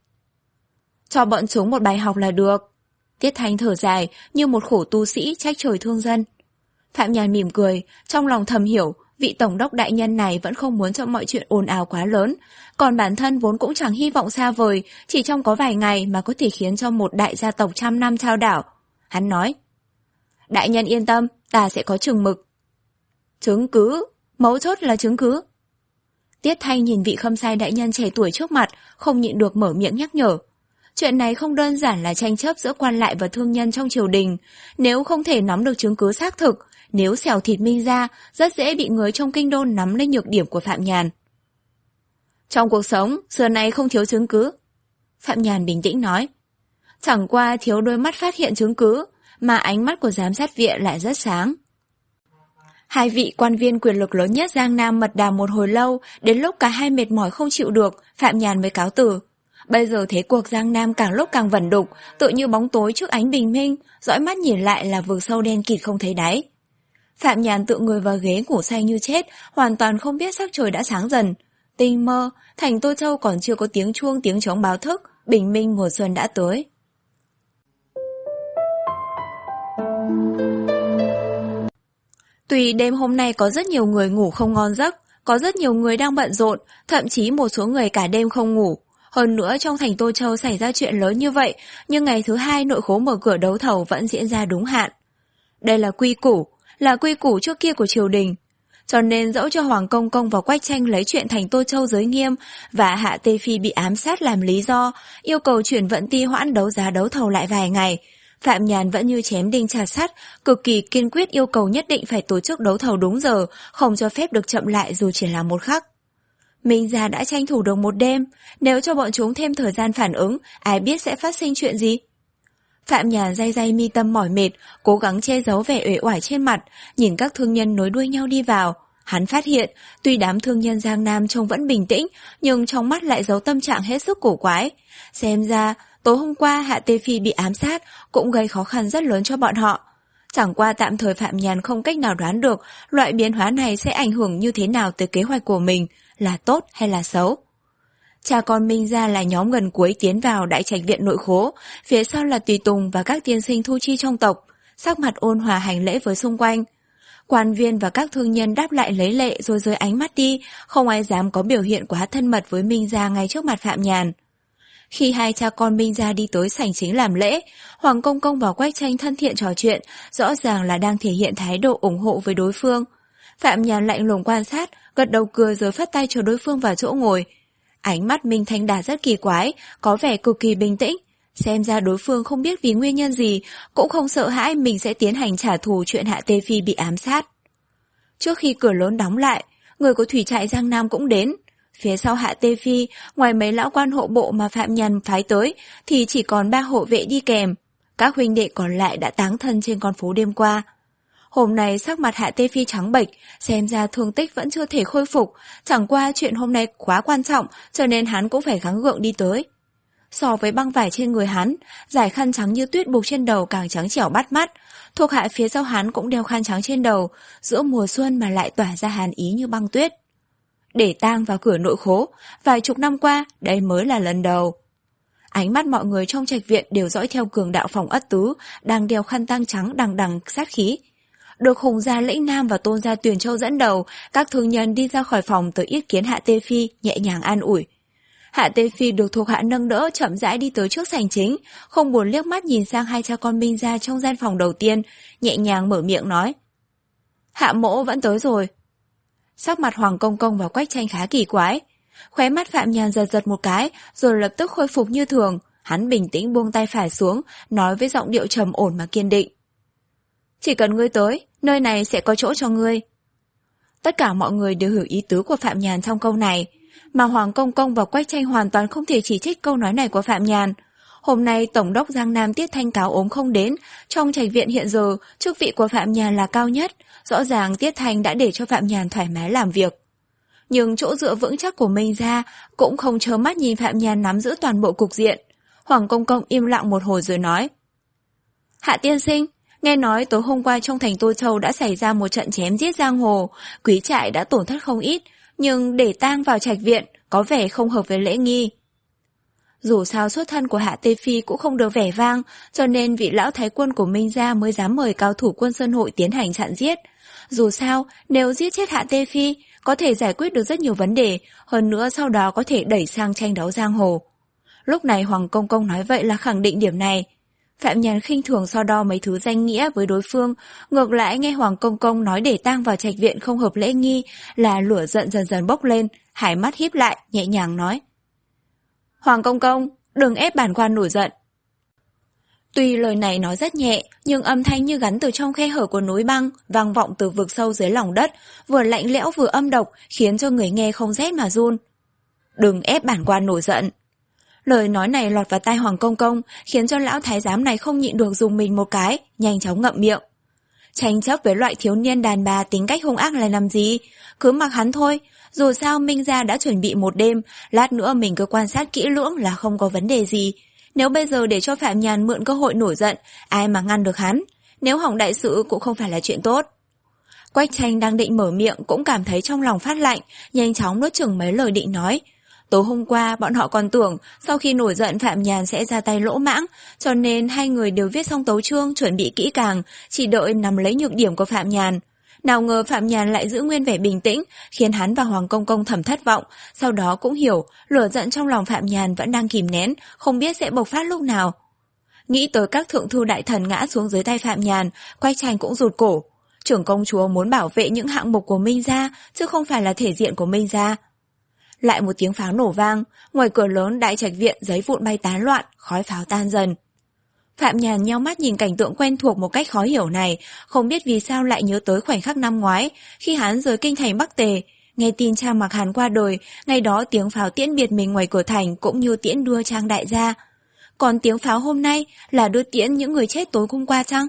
Cho bọn chúng một bài học là được. Tiết Thanh thở dài như một khổ tu sĩ trách trời thương dân. Phạm Nhàn mỉm cười, trong lòng thầm hiểu, vị tổng đốc đại nhân này vẫn không muốn cho mọi chuyện ồn ào quá lớn, còn bản thân vốn cũng chẳng hy vọng xa vời, chỉ trong có vài ngày mà có thể khiến cho một đại gia tộc trăm năm trao đảo. Hắn nói, đại nhân yên tâm, ta sẽ có chừng mực. Chứng cứ, mấu chốt là chứng cứ. Tiết Thanh nhìn vị khâm sai đại nhân trẻ tuổi trước mặt, không nhịn được mở miệng nhắc nhở. Chuyện này không đơn giản là tranh chấp giữa quan lại và thương nhân trong triều đình, nếu không thể nắm được chứng cứ xác thực, nếu xẻo thịt Minh Gia, rất dễ bị người trong kinh đô nắm lấy nhược điểm của Phạm Nhàn. Trong cuộc sống, xưa nay không thiếu chứng cứ. Phạm Nhàn bình tĩnh nói. Chẳng qua thiếu đôi mắt phát hiện chứng cứ, mà ánh mắt của giám sát viện lại rất sáng. Hai vị quan viên quyền lực lớn nhất Giang Nam mật đàm một hồi lâu, đến lúc cả hai mệt mỏi không chịu được, Phạm Nhàn mới cáo từ. Bây giờ thế cuộc Giang Nam càng lúc càng vẩn đục, tựa như bóng tối trước ánh bình minh, dõi mắt nhìn lại là vực sâu đen kịt không thấy đáy. Phạm Nhàn tựa người vào ghế ngủ say như chết, hoàn toàn không biết sắc trời đã sáng dần. Tinh mơ, thành Tô Châu còn chưa có tiếng chuông tiếng trống báo thức, bình minh mùa xuân đã tới. Tuy đêm hôm nay có rất nhiều người ngủ không ngon giấc, có rất nhiều người đang bận rộn, thậm chí một số người cả đêm không ngủ. Hơn nữa trong thành Tô Châu xảy ra chuyện lớn như vậy, nhưng ngày thứ hai nội khố mở cửa đấu thầu vẫn diễn ra đúng hạn. Đây là quy củ, là quy củ trước kia của triều đình. Cho nên dẫu cho Hoàng Công Công và Quách Tranh lấy chuyện thành Tô Châu giới nghiêm và Hạ Tê Phi bị ám sát làm lý do, yêu cầu chuyển vận ti hoãn đấu giá đấu thầu lại vài ngày, Phạm Nhàn vẫn như chém đinh chặt sắt, cực kỳ kiên quyết yêu cầu nhất định phải tổ chức đấu thầu đúng giờ, không cho phép được chậm lại dù chỉ là một khắc. Minh Gia đã tranh thủ được một đêm, nếu cho bọn chúng thêm thời gian phản ứng, ai biết sẽ phát sinh chuyện gì? Phạm Nhàn day day mi tâm mỏi mệt, cố gắng che giấu vẻ uể oải trên mặt, nhìn các thương nhân nối đuôi nhau đi vào. Hắn phát hiện, tuy đám thương nhân Giang Nam trông vẫn bình tĩnh, nhưng trong mắt lại giấu tâm trạng hết sức cổ quái. Xem ra, tối hôm qua Hạ Tê Phi bị ám sát cũng gây khó khăn rất lớn cho bọn họ. Chẳng qua tạm thời Phạm Nhàn không cách nào đoán được loại biến hóa này sẽ ảnh hưởng như thế nào tới kế hoạch của mình, là tốt hay là xấu. Cha con Minh Gia là nhóm gần cuối tiến vào đại trạch viện nội khố, phía sau là tùy tùng và các tiên sinh thu chi trong tộc, sắc mặt ôn hòa hành lễ với xung quanh. Quan viên và các thương nhân đáp lại lấy lệ rồi rời ánh mắt đi, không ai dám có biểu hiện quá thân mật với Minh Gia ngay trước mặt Phạm Nhàn. Khi hai cha con Minh Gia đi tới sảnh chính làm lễ, Hoàng Công Công và Quách Tranh thân thiện trò chuyện, rõ ràng là đang thể hiện thái độ ủng hộ với đối phương. Phạm Nhàn lạnh lùng quan sát, gật đầu cười rồi phất tay cho đối phương vào chỗ ngồi. Ánh mắt Minh Thanh Đạt rất kỳ quái, có vẻ cực kỳ bình tĩnh. Xem ra đối phương không biết vì nguyên nhân gì, cũng không sợ hãi mình sẽ tiến hành trả thù chuyện Hạ Tê Phi bị ám sát. Trước khi cửa lớn đóng lại, người của thủy trại Giang Nam cũng đến. Phía sau Hạ Tê Phi, ngoài mấy lão quan hộ bộ mà Phạm Nhàn phái tới, thì chỉ còn ba hộ vệ đi kèm. Các huynh đệ còn lại đã táng thân trên con phố đêm qua. Hôm nay sắc mặt Hạ Tê Phi trắng bệch, xem ra thương tích vẫn chưa thể khôi phục, chẳng qua chuyện hôm nay quá quan trọng cho nên hắn cũng phải gắng gượng đi tới. So với băng vải trên người hắn, dải khăn trắng như tuyết buộc trên đầu càng trắng trẻo bắt mắt, thuộc hạ phía sau hắn cũng đeo khăn trắng trên đầu, giữa mùa xuân mà lại tỏa ra hàn ý như băng tuyết. Để tang vào cửa nội khố, vài chục năm qua, đây mới là lần đầu. Ánh mắt mọi người trong trạch viện đều dõi theo cường đạo Phòng Ất Tứ, đang đeo khăn tang trắng đằng đằng sát khí. Được Hùng gia Lĩnh Nam và Tôn gia Tuyền Châu dẫn đầu, các thương nhân đi ra khỏi phòng tới yết kiến Hạ Tê Phi, nhẹ nhàng an ủi. Hạ Tê Phi được thuộc hạ nâng đỡ, chậm rãi đi tới trước sảnh chính, không buồn liếc mắt nhìn sang hai cha con Minh gia trong gian phòng đầu tiên, nhẹ nhàng mở miệng nói. Hạ mỗ vẫn tới rồi. Sắc mặt Hoàng Công Công và Quách Tranh khá kỳ quái. Khóe mắt Phạm Nhàn giật giật một cái, rồi lập tức khôi phục như thường. Hắn bình tĩnh buông tay phải xuống, nói với giọng điệu trầm ổn mà kiên định. Chỉ cần ngươi tới, nơi này sẽ có chỗ cho ngươi. Tất cả mọi người đều hiểu ý tứ của Phạm Nhàn trong câu này, mà Hoàng Công Công và Quách Tranh hoàn toàn không thể chỉ trích câu nói này của Phạm Nhàn. Hôm nay Tổng đốc Giang Nam Tiết Thanh cáo ốm không đến, trong trạch viện hiện giờ, chức vị của Phạm Nhàn là cao nhất, rõ ràng Tiết Thanh đã để cho Phạm Nhàn thoải mái làm việc. Nhưng chỗ dựa vững chắc của Minh gia cũng không chớ mắt nhìn Phạm Nhàn nắm giữ toàn bộ cục diện. Hoàng Công Công im lặng một hồi rồi nói. Hạ tiên sinh, nghe nói tối hôm qua trong thành Tô Châu đã xảy ra một trận chém giết giang hồ, quý trại đã tổn thất không ít, nhưng để tang vào trạch viện có vẻ không hợp với lễ nghi. Dù sao xuất thân của Hạ Tê Phi cũng không được vẻ vang, cho nên vị lão thái quân của Minh gia mới dám mời cao thủ Quân Sơn hội tiến hành chặn giết. Dù sao, nếu giết chết Hạ Tê Phi, có thể giải quyết được rất nhiều vấn đề, hơn nữa sau đó có thể đẩy sang tranh đấu giang hồ. Lúc này Hoàng Công Công nói vậy là khẳng định điểm này. Phạm Nhàn khinh thường so đo mấy thứ danh nghĩa với đối phương, ngược lại nghe Hoàng Công Công nói để tang vào trạch viện không hợp lễ nghi, là lửa giận dần dần bốc lên, hai mắt híp lại, nhẹ nhàng nói. Hoàng Công Công, đừng ép bản quan nổi giận. Tuy lời này nói rất nhẹ, nhưng âm thanh như gắn từ trong khe hở của núi băng, vang vọng từ vực sâu dưới lòng đất, vừa lạnh lẽo vừa âm độc, khiến cho người nghe không rét mà run. Đừng ép bản quan nổi giận. Lời nói này lọt vào tai Hoàng Công Công, khiến cho lão thái giám này không nhịn được dùng mình một cái, nhanh chóng ngậm miệng. Tranh chấp với loại thiếu niên đàn bà tính cách hung ác là làm gì? Cứ mặc hắn thôi, dù sao Minh gia đã chuẩn bị một đêm, lát nữa mình cứ quan sát kỹ lưỡng là không có vấn đề gì. Nếu bây giờ để cho Phạm Nhàn mượn cơ hội nổi giận, ai mà ngăn được hắn? Nếu hỏng đại sự cũng không phải là chuyện tốt. Quách Tranh đang định mở miệng cũng cảm thấy trong lòng phát lạnh, nhanh chóng nuốt chửng mấy lời định nói. Tối hôm qua bọn họ còn tưởng sau khi nổi giận Phạm Nhàn sẽ ra tay lỗ mãng, cho nên hai người đều viết xong tấu chương chuẩn bị kỹ càng, chỉ đợi nắm lấy nhược điểm của Phạm Nhàn. Nào ngờ Phạm Nhàn lại giữ nguyên vẻ bình tĩnh, khiến hắn và Hoàng Công Công thầm thất vọng, sau đó cũng hiểu lửa giận trong lòng Phạm Nhàn vẫn đang kìm nén, không biết sẽ bộc phát lúc nào. Nghĩ tới các thượng thư đại thần ngã xuống dưới tay Phạm Nhàn, Quách Tranh cũng rụt cổ. Trưởng công chúa muốn bảo vệ những hạng mục của Minh gia, chứ không phải là thể diện của Minh gia. Lại một tiếng pháo nổ vang, ngoài cửa lớn đại trạch viện giấy vụn bay tán loạn, khói pháo tan dần. Phạm Nhàn nheo mắt nhìn cảnh tượng quen thuộc một cách khó hiểu này, không biết vì sao lại nhớ tới khoảnh khắc năm ngoái, khi hắn rời kinh thành Bắc Tề, nghe tin cha Mạc Hàn qua đời, ngày đó tiếng pháo tiễn biệt mình ngoài cửa thành cũng như tiễn đưa Trang đại gia. Còn tiếng pháo hôm nay là đưa tiễn những người chết tối hôm qua chăng?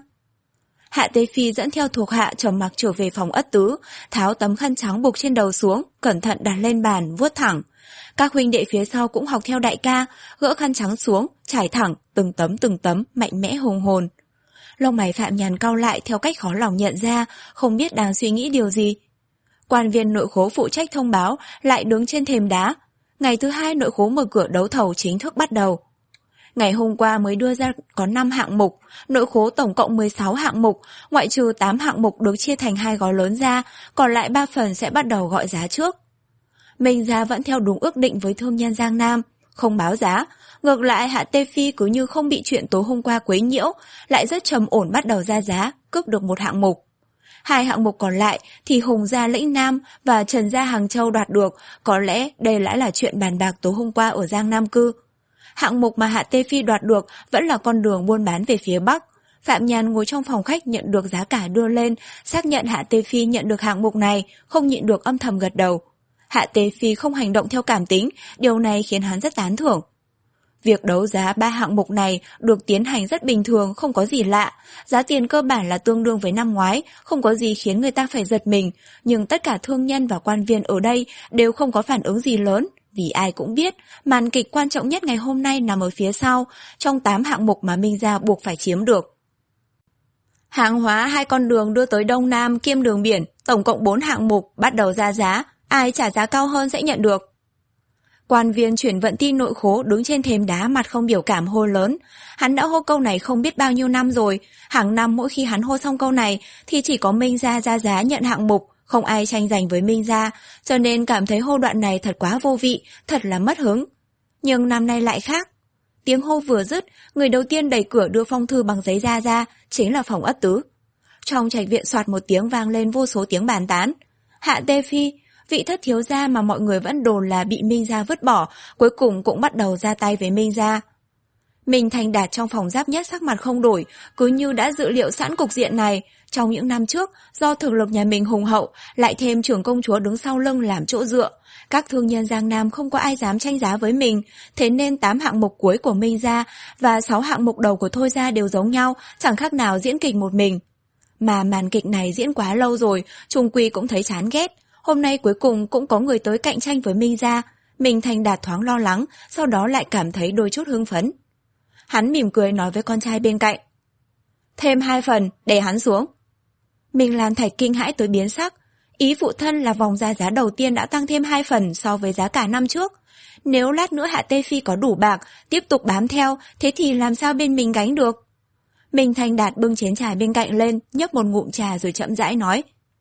Hạ Tê Phi dẫn theo thuộc hạ trầm mặc trở về phòng Ất Tứ, tháo tấm khăn trắng buộc trên đầu xuống, cẩn thận đặt lên bàn, vuốt thẳng. Các huynh đệ phía sau cũng học theo đại ca, gỡ khăn trắng xuống, trải thẳng, từng tấm từng tấm, mạnh mẽ hùng hồn. Lông mày Phạm Nhàn cau lại theo cách khó lòng nhận ra, không biết đang suy nghĩ điều gì. Quan viên nội khố phụ trách thông báo lại đứng trên thềm đá. Ngày thứ hai nội khố mở cửa đấu thầu chính thức bắt đầu. Ngày hôm qua mới đưa ra có năm hạng mục, nội khố tổng cộng mười sáu hạng mục, ngoại trừ tám hạng mục được chia thành hai gói lớn ra, còn lại ba phần sẽ bắt đầu gọi giá trước. Minh gia vẫn theo đúng ước định với thương nhân Giang Nam, không báo giá, ngược lại Hạ Tê Phi cứ như không bị chuyện tối hôm qua quấy nhiễu, lại rất trầm ổn bắt đầu ra giá, cướp được một hạng mục. Hai hạng mục còn lại thì Hùng gia Lĩnh Nam và Trần gia Hàng Châu đoạt được, có lẽ đây đã là chuyện bàn bạc tối hôm qua ở Giang Nam Cư. Hạng mục mà Hạ Tê Phi đoạt được vẫn là con đường buôn bán về phía Bắc. Phạm Nhàn ngồi trong phòng khách nhận được giá cả đưa lên, xác nhận Hạ Tê Phi nhận được hạng mục này, không nhịn được âm thầm gật đầu. Hạ Tê Phi không hành động theo cảm tính, điều này khiến hắn rất tán thưởng. Việc đấu giá ba hạng mục này được tiến hành rất bình thường, không có gì lạ. Giá tiền cơ bản là tương đương với năm ngoái, không có gì khiến người ta phải giật mình, nhưng tất cả thương nhân và quan viên ở đây đều không có phản ứng gì lớn. Vì ai cũng biết, màn kịch quan trọng nhất ngày hôm nay nằm ở phía sau, trong tám hạng mục mà Minh gia buộc phải chiếm được. Hàng hóa hai con đường đưa tới Đông Nam kiêm đường biển, tổng cộng bốn hạng mục, bắt đầu ra giá, ai trả giá cao hơn sẽ nhận được. Quan viên chuyển vận tin nội khố đứng trên thềm đá mặt không biểu cảm hô lớn. Hắn đã hô câu này không biết bao nhiêu năm rồi. Hàng năm mỗi khi hắn hô xong câu này thì chỉ có Minh Gia ra giá nhận hạng mục, không ai tranh giành với Minh Gia, cho nên cảm thấy hô đoạn này thật quá vô vị, thật là mất hứng. Nhưng năm nay lại khác. Tiếng hô vừa dứt, người đầu tiên đẩy cửa đưa phong thư bằng giấy ra ra, chính là Phòng Ất Tứ. Trong trạch viện soạt một tiếng vang lên vô số tiếng bàn tán. Hạ Tê Phi, vị thất thiếu gia mà mọi người vẫn đồn là bị Minh Gia vứt bỏ, cuối cùng cũng bắt đầu ra tay với Minh Gia. Minh Thành Đạt trong phòng giáp nhất sắc mặt không đổi, cứ như đã dự liệu sẵn cục diện này. Trong những năm trước, do thực lực nhà mình hùng hậu, lại thêm trưởng công chúa đứng sau lưng làm chỗ dựa, các thương nhân Giang Nam không có ai dám tranh giá với mình, thế nên tám hạng mục cuối của Minh Gia và sáu hạng mục đầu của Thôi Gia đều giống nhau, chẳng khác nào diễn kịch một mình. Mà màn kịch này diễn quá lâu rồi, Trung Quy cũng thấy chán ghét. Hôm nay cuối cùng cũng có người tới cạnh tranh với Minh Gia. Minh Thành Đạt thoáng lo lắng, sau đó lại cảm thấy đôi chút hưng phấn. Hắn mỉm cười nói với con trai bên cạnh. Thêm hai phần, để hắn xuống. Minh Lan Thạch kinh hãi tới biến sắc. Ý phụ thân là vòng ra giá đầu tiên đã tăng thêm hai phần so với giá cả năm trước. Nếu lát nữa Hạ Tê Phi có đủ bạc, tiếp tục bám theo, thế thì làm sao bên mình gánh được? Minh Thành Đạt bưng chén trà bên cạnh lên, nhấp một ngụm trà rồi chậm rãi nói.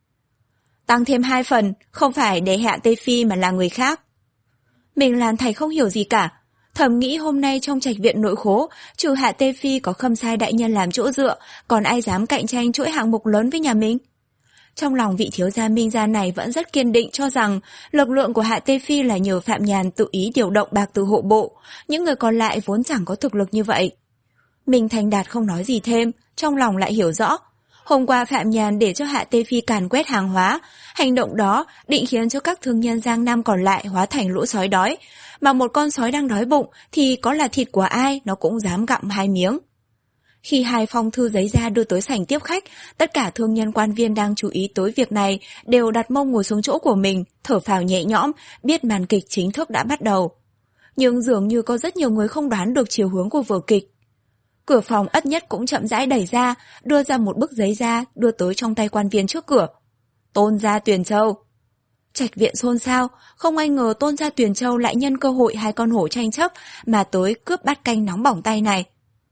Tăng thêm hai phần, không phải để Hạ Tê Phi mà là người khác. Minh Lan Thạch không hiểu gì cả. Thầm nghĩ hôm nay trong trạch viện nội khố, trừ Hạ Tê Phi có Khâm Sai đại nhân làm chỗ dựa, còn ai dám cạnh tranh chuỗi hạng mục lớn với nhà mình? Trong lòng vị thiếu gia Minh gia này vẫn rất kiên định cho rằng lực lượng của Hạ Tê Phi là nhờ Phạm Nhàn tự ý điều động bạc từ hộ bộ, những người còn lại vốn chẳng có thực lực như vậy. Minh Thành Đạt không nói gì thêm, trong lòng lại hiểu rõ. Hôm qua Phạm Nhàn để cho Hạ Tê Phi càn quét hàng hóa, hành động đó định khiến cho các thương nhân Giang Nam còn lại hóa thành lũ sói đói, mà một con sói đang đói bụng thì có là thịt của ai nó cũng dám gặm hai miếng. Khi hai phong thư giấy ra đưa tới sảnh tiếp khách, tất cả thương nhân quan viên đang chú ý tới việc này đều đặt mông ngồi xuống chỗ của mình, thở phào nhẹ nhõm, biết màn kịch chính thức đã bắt đầu. Nhưng dường như có rất nhiều người không đoán được chiều hướng của vở kịch. Cửa phòng Ất Nhất cũng chậm rãi đẩy ra, đưa ra một bức giấy ra, đưa tới trong tay quan viên trước cửa. Tôn gia Tuyền Châu. Trạch viện xôn xao, không ai ngờ Tôn gia Tuyền Châu lại nhân cơ hội hai con hổ tranh chấp mà tới cướp bát canh nóng bỏng tay này.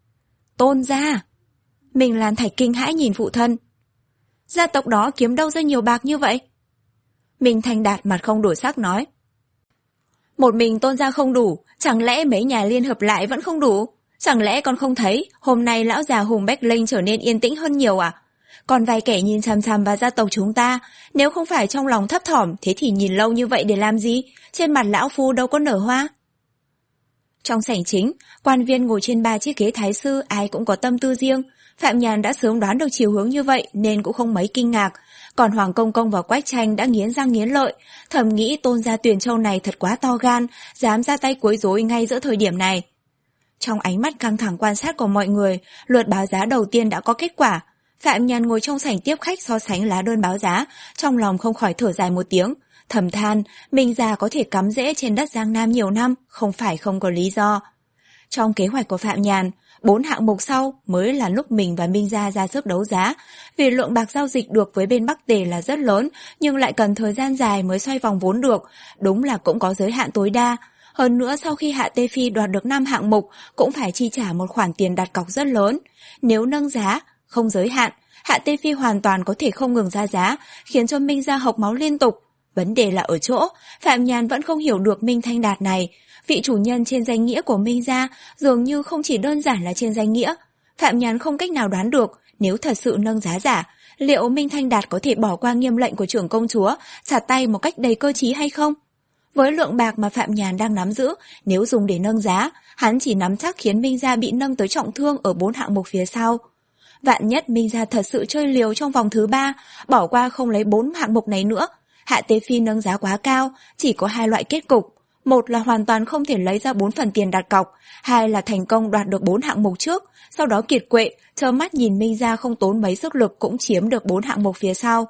Tôn gia! Mình Lan Thạch kinh hãi nhìn phụ thân. Gia tộc đó kiếm đâu ra nhiều bạc như vậy? Mình Thành Đạt mặt không đổi sắc nói. Một mình Tôn gia không đủ, chẳng lẽ mấy nhà liên hợp lại vẫn không đủ? Chẳng lẽ con không thấy hôm nay lão già Hùng Bách Linh trở nên yên tĩnh hơn nhiều à? Còn vài kẻ nhìn chằm chằm vào gia tộc chúng ta, nếu không phải trong lòng thấp thỏm, thế thì nhìn lâu như vậy để làm gì? Trên mặt lão phu đâu có nở hoa. Trong sảnh chính, quan viên ngồi trên ba chiếc ghế thái sư ai cũng có tâm tư riêng. Phạm Nhàn đã sớm đoán được chiều hướng như vậy nên cũng không mấy kinh ngạc. Còn Hoàng Công Công và Quách Tranh đã nghiến răng nghiến lợi, thầm nghĩ Tôn gia Tuyền Châu này thật quá to gan, dám ra tay quấy rối ngay giữa thời điểm này. Trong ánh mắt căng thẳng quan sát của mọi người, lượt báo giá đầu tiên đã có kết quả. Phạm Nhàn ngồi trong sảnh tiếp khách so sánh lá đơn báo giá, trong lòng không khỏi thở dài một tiếng, thầm than, Minh gia có thể cắm rễ trên đất Giang Nam nhiều năm, không phải không có lý do. Trong kế hoạch của Phạm Nhàn, bốn hạng mục sau mới là lúc mình và Minh gia ra sức đấu giá, vì lượng bạc giao dịch được với bên Bắc Tề là rất lớn, nhưng lại cần thời gian dài mới xoay vòng vốn được, đúng là cũng có giới hạn tối đa. Hơn nữa sau khi Hạ Tê Phi đoạt được năm hạng mục cũng phải chi trả một khoản tiền đặt cọc rất lớn. Nếu nâng giá, không giới hạn, Hạ Tê Phi hoàn toàn có thể không ngừng ra giá, khiến cho Minh gia hộc máu liên tục. Vấn đề là ở chỗ, Phạm Nhàn vẫn không hiểu được Minh Thanh Đạt này. Vị chủ nhân trên danh nghĩa của Minh gia dường như không chỉ đơn giản là trên danh nghĩa. Phạm Nhàn không cách nào đoán được, nếu thật sự nâng giá giả, liệu Minh Thanh Đạt có thể bỏ qua nghiêm lệnh của trưởng công chúa, xả tay một cách đầy cơ trí hay không? Với lượng bạc mà Phạm Nhàn đang nắm giữ, nếu dùng để nâng giá, hắn chỉ nắm chắc khiến Minh gia bị nâng tới trọng thương ở bốn hạng mục phía sau. Vạn nhất Minh gia thật sự chơi liều trong vòng thứ ba, bỏ qua không lấy bốn hạng mục này nữa. Hạ Tế Phi nâng giá quá cao, chỉ có hai loại kết cục. Một là hoàn toàn không thể lấy ra bốn phần tiền đặt cọc, hai là thành công đoạt được bốn hạng mục trước, sau đó kiệt quệ, trơ mắt nhìn Minh gia không tốn mấy sức lực cũng chiếm được bốn hạng mục phía sau.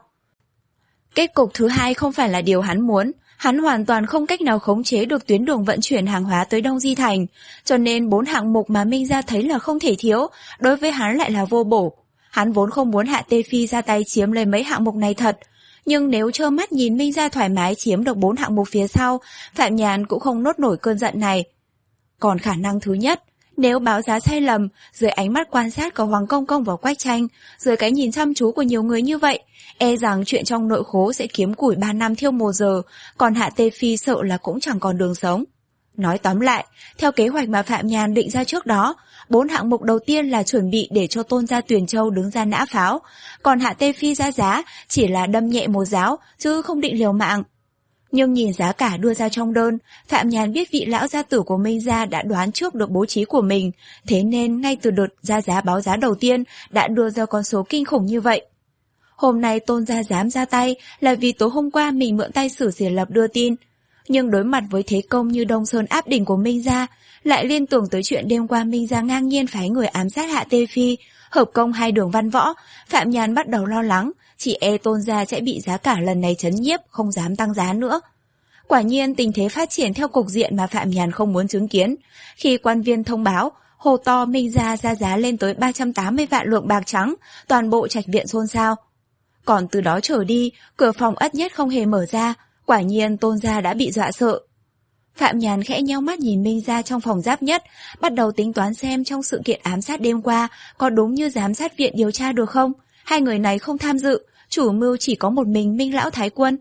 Kết cục thứ hai không phải là điều hắn muốn. Hắn hoàn toàn không cách nào khống chế được tuyến đường vận chuyển hàng hóa tới Đông Di Thành, cho nên bốn hạng mục mà Minh gia thấy là không thể thiếu, đối với hắn lại là vô bổ. Hắn vốn không muốn Hạ Tê Phi ra tay chiếm lấy mấy hạng mục này thật, Nhưng nếu trơ mắt nhìn Minh Gia thoải mái chiếm được bốn hạng mục phía sau, Phạm Nhàn cũng không nuốt nổi cơn giận này. Còn khả năng thứ nhất, nếu báo giá sai lầm, dưới ánh mắt quan sát của Hoàng Công Công và Quách Tranh, dưới cái nhìn chăm chú của nhiều người như vậy, e rằng chuyện trong nội khố sẽ kiếm củi ba năm thiêu một giờ, còn Hạ Tê Phi sợ là cũng chẳng còn đường sống. Nói tóm lại, theo kế hoạch mà Phạm Nhàn định ra trước đó, bốn hạng mục đầu tiên là chuẩn bị để cho Tôn gia Tuyền Châu đứng ra nã pháo, còn Hạ Tê Phi ra giá chỉ là đâm nhẹ một giáo, chứ không định liều mạng. Nhưng nhìn giá cả đưa ra trong đơn, Phạm Nhàn biết vị lão gia tử của Minh Gia đã đoán trước được bố trí của mình, thế nên ngay từ đợt ra giá báo giá đầu tiên đã đưa ra con số kinh khủng như vậy. Hôm nay Tôn gia dám ra tay là vì tối hôm qua mình mượn tay Sử Diển Lập đưa tin. Nhưng đối mặt với thế công như Đông Sơn áp đỉnh của Minh Gia, lại liên tưởng tới chuyện đêm qua Minh Gia ngang nhiên phái người ám sát Hạ Tê Phi, hợp công hai đường văn võ, Phạm Nhàn bắt đầu lo lắng, chỉ e Tôn gia sẽ bị giá cả lần này trấn nhiếp, không dám tăng giá nữa. Quả nhiên tình thế phát triển theo cục diện mà Phạm Nhàn không muốn chứng kiến. Khi quan viên thông báo, hồ to Minh Gia ra giá lên tới ba trăm tám mươi vạn lượng bạc trắng, toàn bộ trạch viện xôn xao. Còn từ đó trở đi, cửa phòng ất nhất không hề mở ra, quả nhiên Tôn gia đã bị dọa sợ. Phạm Nhàn khẽ nheo mắt nhìn Minh Gia trong phòng giáp nhất, bắt đầu tính toán xem trong sự kiện ám sát đêm qua có đúng như giám sát viện điều tra được không. Hai người này không tham dự, chủ mưu chỉ có một mình Minh Lão Thái Quân.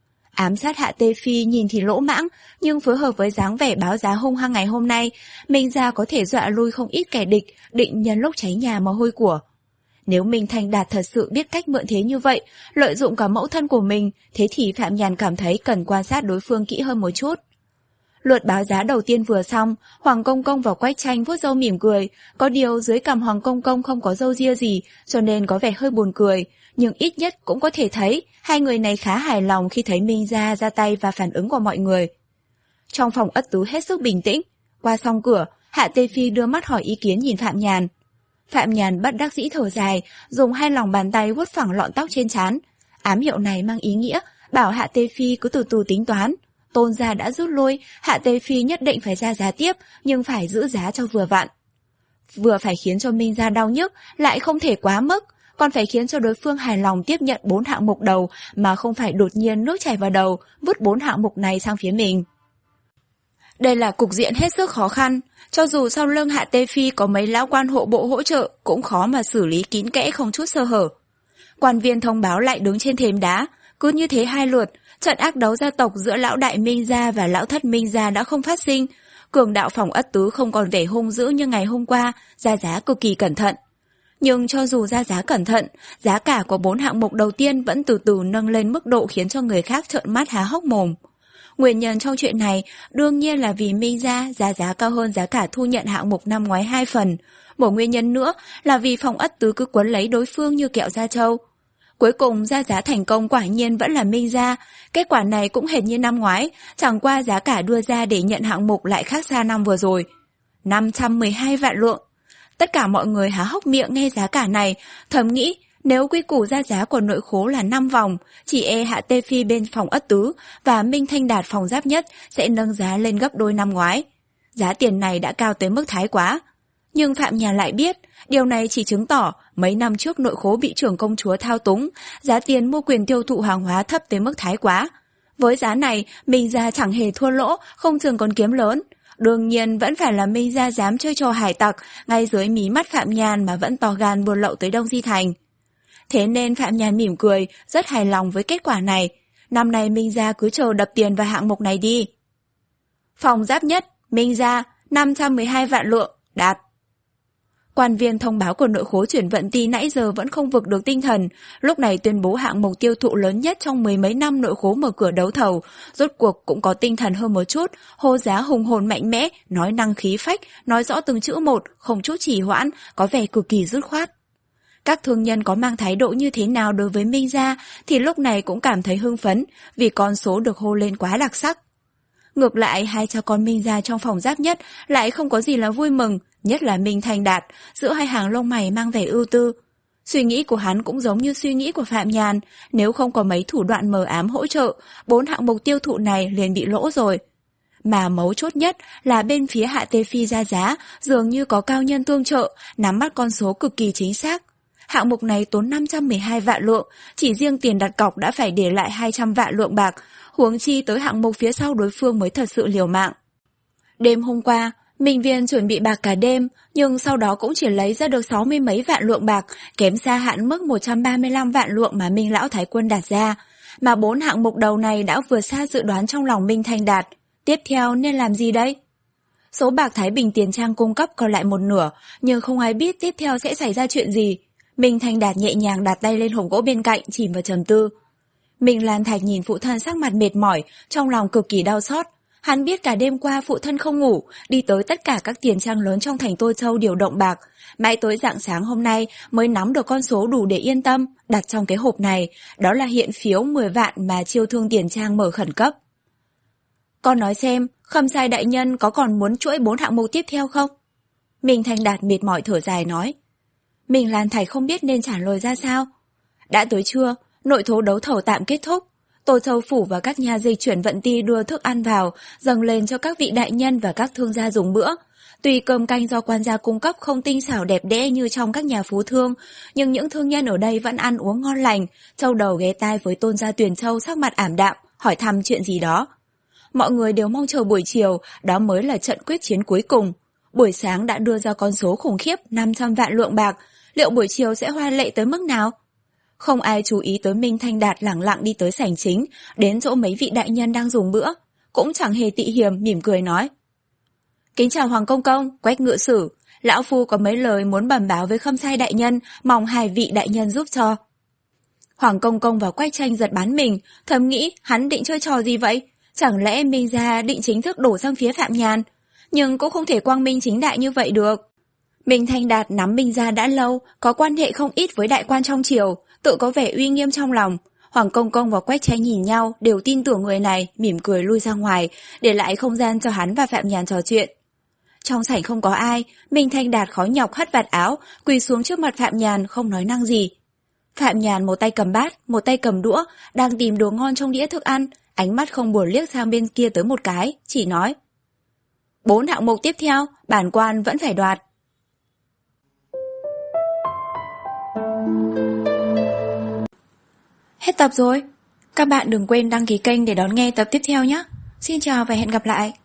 Ám sát Hạ Tê Phi nhìn thì lỗ mãng, nhưng phối hợp với dáng vẻ báo giá hung hăng ngày hôm nay, Minh Gia có thể dọa lui không ít kẻ địch, định nhân lúc cháy nhà mà hôi của. Nếu Minh Thành Đạt thật sự biết cách mượn thế như vậy, lợi dụng cả mẫu thân của mình, thế thì Phạm Nhàn cảm thấy cần quan sát đối phương kỹ hơn một chút. Lượt báo giá đầu tiên vừa xong, Hoàng Công Công và Quách Tranh vuốt râu mỉm cười, có điều dưới cằm Hoàng Công Công không có râu ria gì, cho nên có vẻ hơi buồn cười, nhưng ít nhất cũng có thể thấy hai người này khá hài lòng khi thấy Minh Gia ra tay và phản ứng của mọi người. Trong phòng ất tứ hết sức bình tĩnh, qua xong cửa, Hạ Tê Phi đưa mắt hỏi ý kiến nhìn Phạm Nhàn. Phạm Nhàn bất đắc dĩ thở dài, dùng hai lòng bàn tay vuốt phẳng lọn tóc trên trán. Ám hiệu này mang ý nghĩa bảo Hạ Tê Phi cứ từ từ tính toán. Tôn gia đã rút lui, Hạ Tê Phi nhất định phải ra giá tiếp, nhưng phải giữ giá cho vừa vặn. Vừa phải khiến cho Minh Gia đau nhức, lại không thể quá mức, còn phải khiến cho đối phương hài lòng tiếp nhận bốn hạng mục đầu mà không phải đột nhiên nước chảy vào đầu, vứt bốn hạng mục này sang phía mình. Đây là cục diện hết sức khó khăn, cho dù sau lưng Hạ Tê Phi có mấy lão quan hộ bộ hỗ trợ cũng khó mà xử lý kín kẽ không chút sơ hở. Quan viên thông báo lại đứng trên thềm đá, cứ như thế hai lượt, trận ác đấu gia tộc giữa lão đại Minh Gia và lão thất Minh Gia đã không phát sinh. Cường đạo phòng ất tứ không còn vẻ hung dữ như ngày hôm qua, ra giá cực kỳ cẩn thận. Nhưng cho dù ra giá cẩn thận, giá cả của bốn hạng mục đầu tiên vẫn từ từ nâng lên mức độ khiến cho người khác trợn mắt há hốc mồm. Nguyên nhân trong chuyện này đương nhiên là vì Minh Gia ra giá cao hơn giá cả thu nhận hạng mục năm ngoái hai phần. Một nguyên nhân nữa là vì phòng ất tứ cứ quấn lấy đối phương như kẹo da trâu. Cuối cùng ra giá thành công quả nhiên vẫn là Minh Gia. Kết quả này cũng hệt như năm ngoái, chẳng qua giá cả đưa ra để nhận hạng mục lại khác xa năm vừa rồi. năm trăm mười hai vạn lượng. Tất cả mọi người há hốc miệng nghe giá cả này, thầm nghĩ nếu quy củ ra giá của nội khố là năm vòng, chỉ e Hạ Tê Phi bên phòng ất tứ và Minh Thanh Đạt phòng giáp nhất sẽ nâng giá lên gấp đôi năm ngoái. Giá tiền này đã cao tới mức thái quá. Nhưng Phạm Nhàn lại biết, điều này chỉ chứng tỏ mấy năm trước nội khố bị trưởng công chúa thao túng, giá tiền mua quyền tiêu thụ hàng hóa thấp tới mức thái quá. Với giá này, Minh Gia chẳng hề thua lỗ, không chừng còn kiếm lớn. Đương nhiên vẫn phải là Minh Gia dám chơi trò hải tặc, ngay dưới mí mắt Phạm Nhàn mà vẫn to gan buôn lậu tới Đông Di Thành. Thế nên Phạm Nhàn mỉm cười, rất hài lòng với kết quả này. Năm nay Minh Gia cứ chờ đập tiền vào hạng mục này đi. Phòng giáp nhất, Minh Gia, năm trăm mười hai vạn lượng, đạt. Quan viên thông báo của nội khố chuyển vận ty nãy giờ vẫn không vực được tinh thần, lúc này tuyên bố hạng mục tiêu thụ lớn nhất trong mười mấy năm nội khố mở cửa đấu thầu, rốt cuộc cũng có tinh thần hơn một chút, hô giá hùng hồn mạnh mẽ, nói năng khí phách, nói rõ từng chữ một, không chút trì hoãn, có vẻ cực kỳ dứt khoát. Các thương nhân có mang thái độ như thế nào đối với Minh Gia thì lúc này cũng cảm thấy hưng phấn vì con số được hô lên quá đặc sắc. Ngược lại, hai cha con Minh Gia trong phòng giáp nhất lại không có gì là vui mừng, nhất là Minh Thành Đạt, giữa hai hàng lông mày mang vẻ ưu tư. Suy nghĩ của hắn cũng giống như suy nghĩ của Phạm Nhàn, nếu không có mấy thủ đoạn mờ ám hỗ trợ, bốn hạng mục tiêu thụ này liền bị lỗ rồi. Mà mấu chốt nhất là bên phía Hạ Tê Phi ra giá, dường như có cao nhân tương trợ, nắm bắt con số cực kỳ chính xác. Hạng mục này tốn năm trăm mười hai vạn lượng, chỉ riêng tiền đặt cọc đã phải để lại hai trăm vạn lượng bạc, huống chi tới hạng mục phía sau đối phương mới thật sự liều mạng. Đêm hôm qua, Minh Viên chuẩn bị bạc cả đêm, nhưng sau đó cũng chỉ lấy ra được sáu mươi mấy vạn lượng bạc, kém xa hạn mức một trăm ba mươi lăm vạn lượng mà Minh Lão Thái Quân đặt ra. Mà bốn hạng mục đầu này đã vượt xa dự đoán trong lòng Minh Thanh Đạt. Tiếp theo nên làm gì đây? Số bạc Thái Bình Tiền Trang cung cấp còn lại một nửa, nhưng không ai biết tiếp theo sẽ xảy ra chuyện gì. Minh Thanh Đạt nhẹ nhàng đặt tay lên hộp gỗ bên cạnh, chìm vào trầm tư. Minh Lan Thạch nhìn phụ thân sắc mặt mệt mỏi, trong lòng cực kỳ đau xót. Hắn biết cả đêm qua phụ thân không ngủ, đi tới tất cả các tiền trang lớn trong thành Tô Châu điều động bạc. Mãi tới rạng sáng hôm nay mới nắm được con số đủ để yên tâm, đặt trong cái hộp này, đó là hiện phiếu mười vạn mà Chiêu Thương Tiền Trang mở khẩn cấp. Con nói xem, Khâm Sai đại nhân có còn muốn chuỗi bốn hạng mục tiếp theo không? Minh Thanh Đạt mệt mỏi thở dài nói. Minh Lan Thạch không biết nên trả lời ra sao. Đã tới trưa, nội thố đấu thầu tạm kết thúc. Tô Châu Phủ và các nhà dịch chuyển vận ti đưa thức ăn vào, dâng lên cho các vị đại nhân và các thương gia dùng bữa. Tuy cơm canh do quan gia cung cấp không tinh xảo đẹp đẽ như trong các nhà phú thương, nhưng những thương nhân ở đây vẫn ăn uống ngon lành. Châu đầu ghé tai với Tôn gia Tuyền Châu sắc mặt ảm đạm, hỏi thăm chuyện gì đó. Mọi người đều mong chờ buổi chiều, đó mới là trận quyết chiến cuối cùng. Buổi sáng đã đưa ra con số khủng khiếp năm trăm vạn lượng bạc, liệu buổi chiều sẽ hoa lệ tới mức nào? Không ai chú ý tới Minh Thanh Đạt lẳng lặng đi tới sảnh chính, đến chỗ mấy vị đại nhân đang dùng bữa, cũng chẳng hề tị hiềm, mỉm cười nói. Kính chào Hoàng Công Công, Quách Ngự Sử, lão phu có mấy lời muốn bẩm báo với Khâm Sai đại nhân, mong hai vị đại nhân giúp cho. Hoàng Công Công và Quách Tranh giật bắn mình, thầm nghĩ hắn định chơi trò gì vậy? Chẳng lẽ Minh gia định chính thức đổ sang phía Phạm Nhàn? Nhưng cũng không thể quang minh chính đại như vậy được. Minh Thanh Đạt nắm Minh gia đã lâu, có quan hệ không ít với đại quan trong triều, tự có vẻ uy nghiêm trong lòng. Hoàng Công Công và Quách Tranh nhìn nhau, đều tin tưởng người này, mỉm cười lui ra ngoài, để lại không gian cho hắn và Phạm Nhàn trò chuyện. Trong sảnh không có ai, Minh Thanh Đạt khó nhọc hất vạt áo, quỳ xuống trước mặt Phạm Nhàn không nói năng gì. Phạm Nhàn một tay cầm bát, một tay cầm đũa, đang tìm đồ ngon trong đĩa thức ăn, ánh mắt không buồn liếc sang bên kia tới một cái, chỉ nói. Bốn hạng mục tiếp theo, bản quan vẫn phải đoạt. Hết tập rồi. Các bạn đừng quên đăng ký kênh để đón nghe tập tiếp theo nhé. Xin chào và hẹn gặp lại.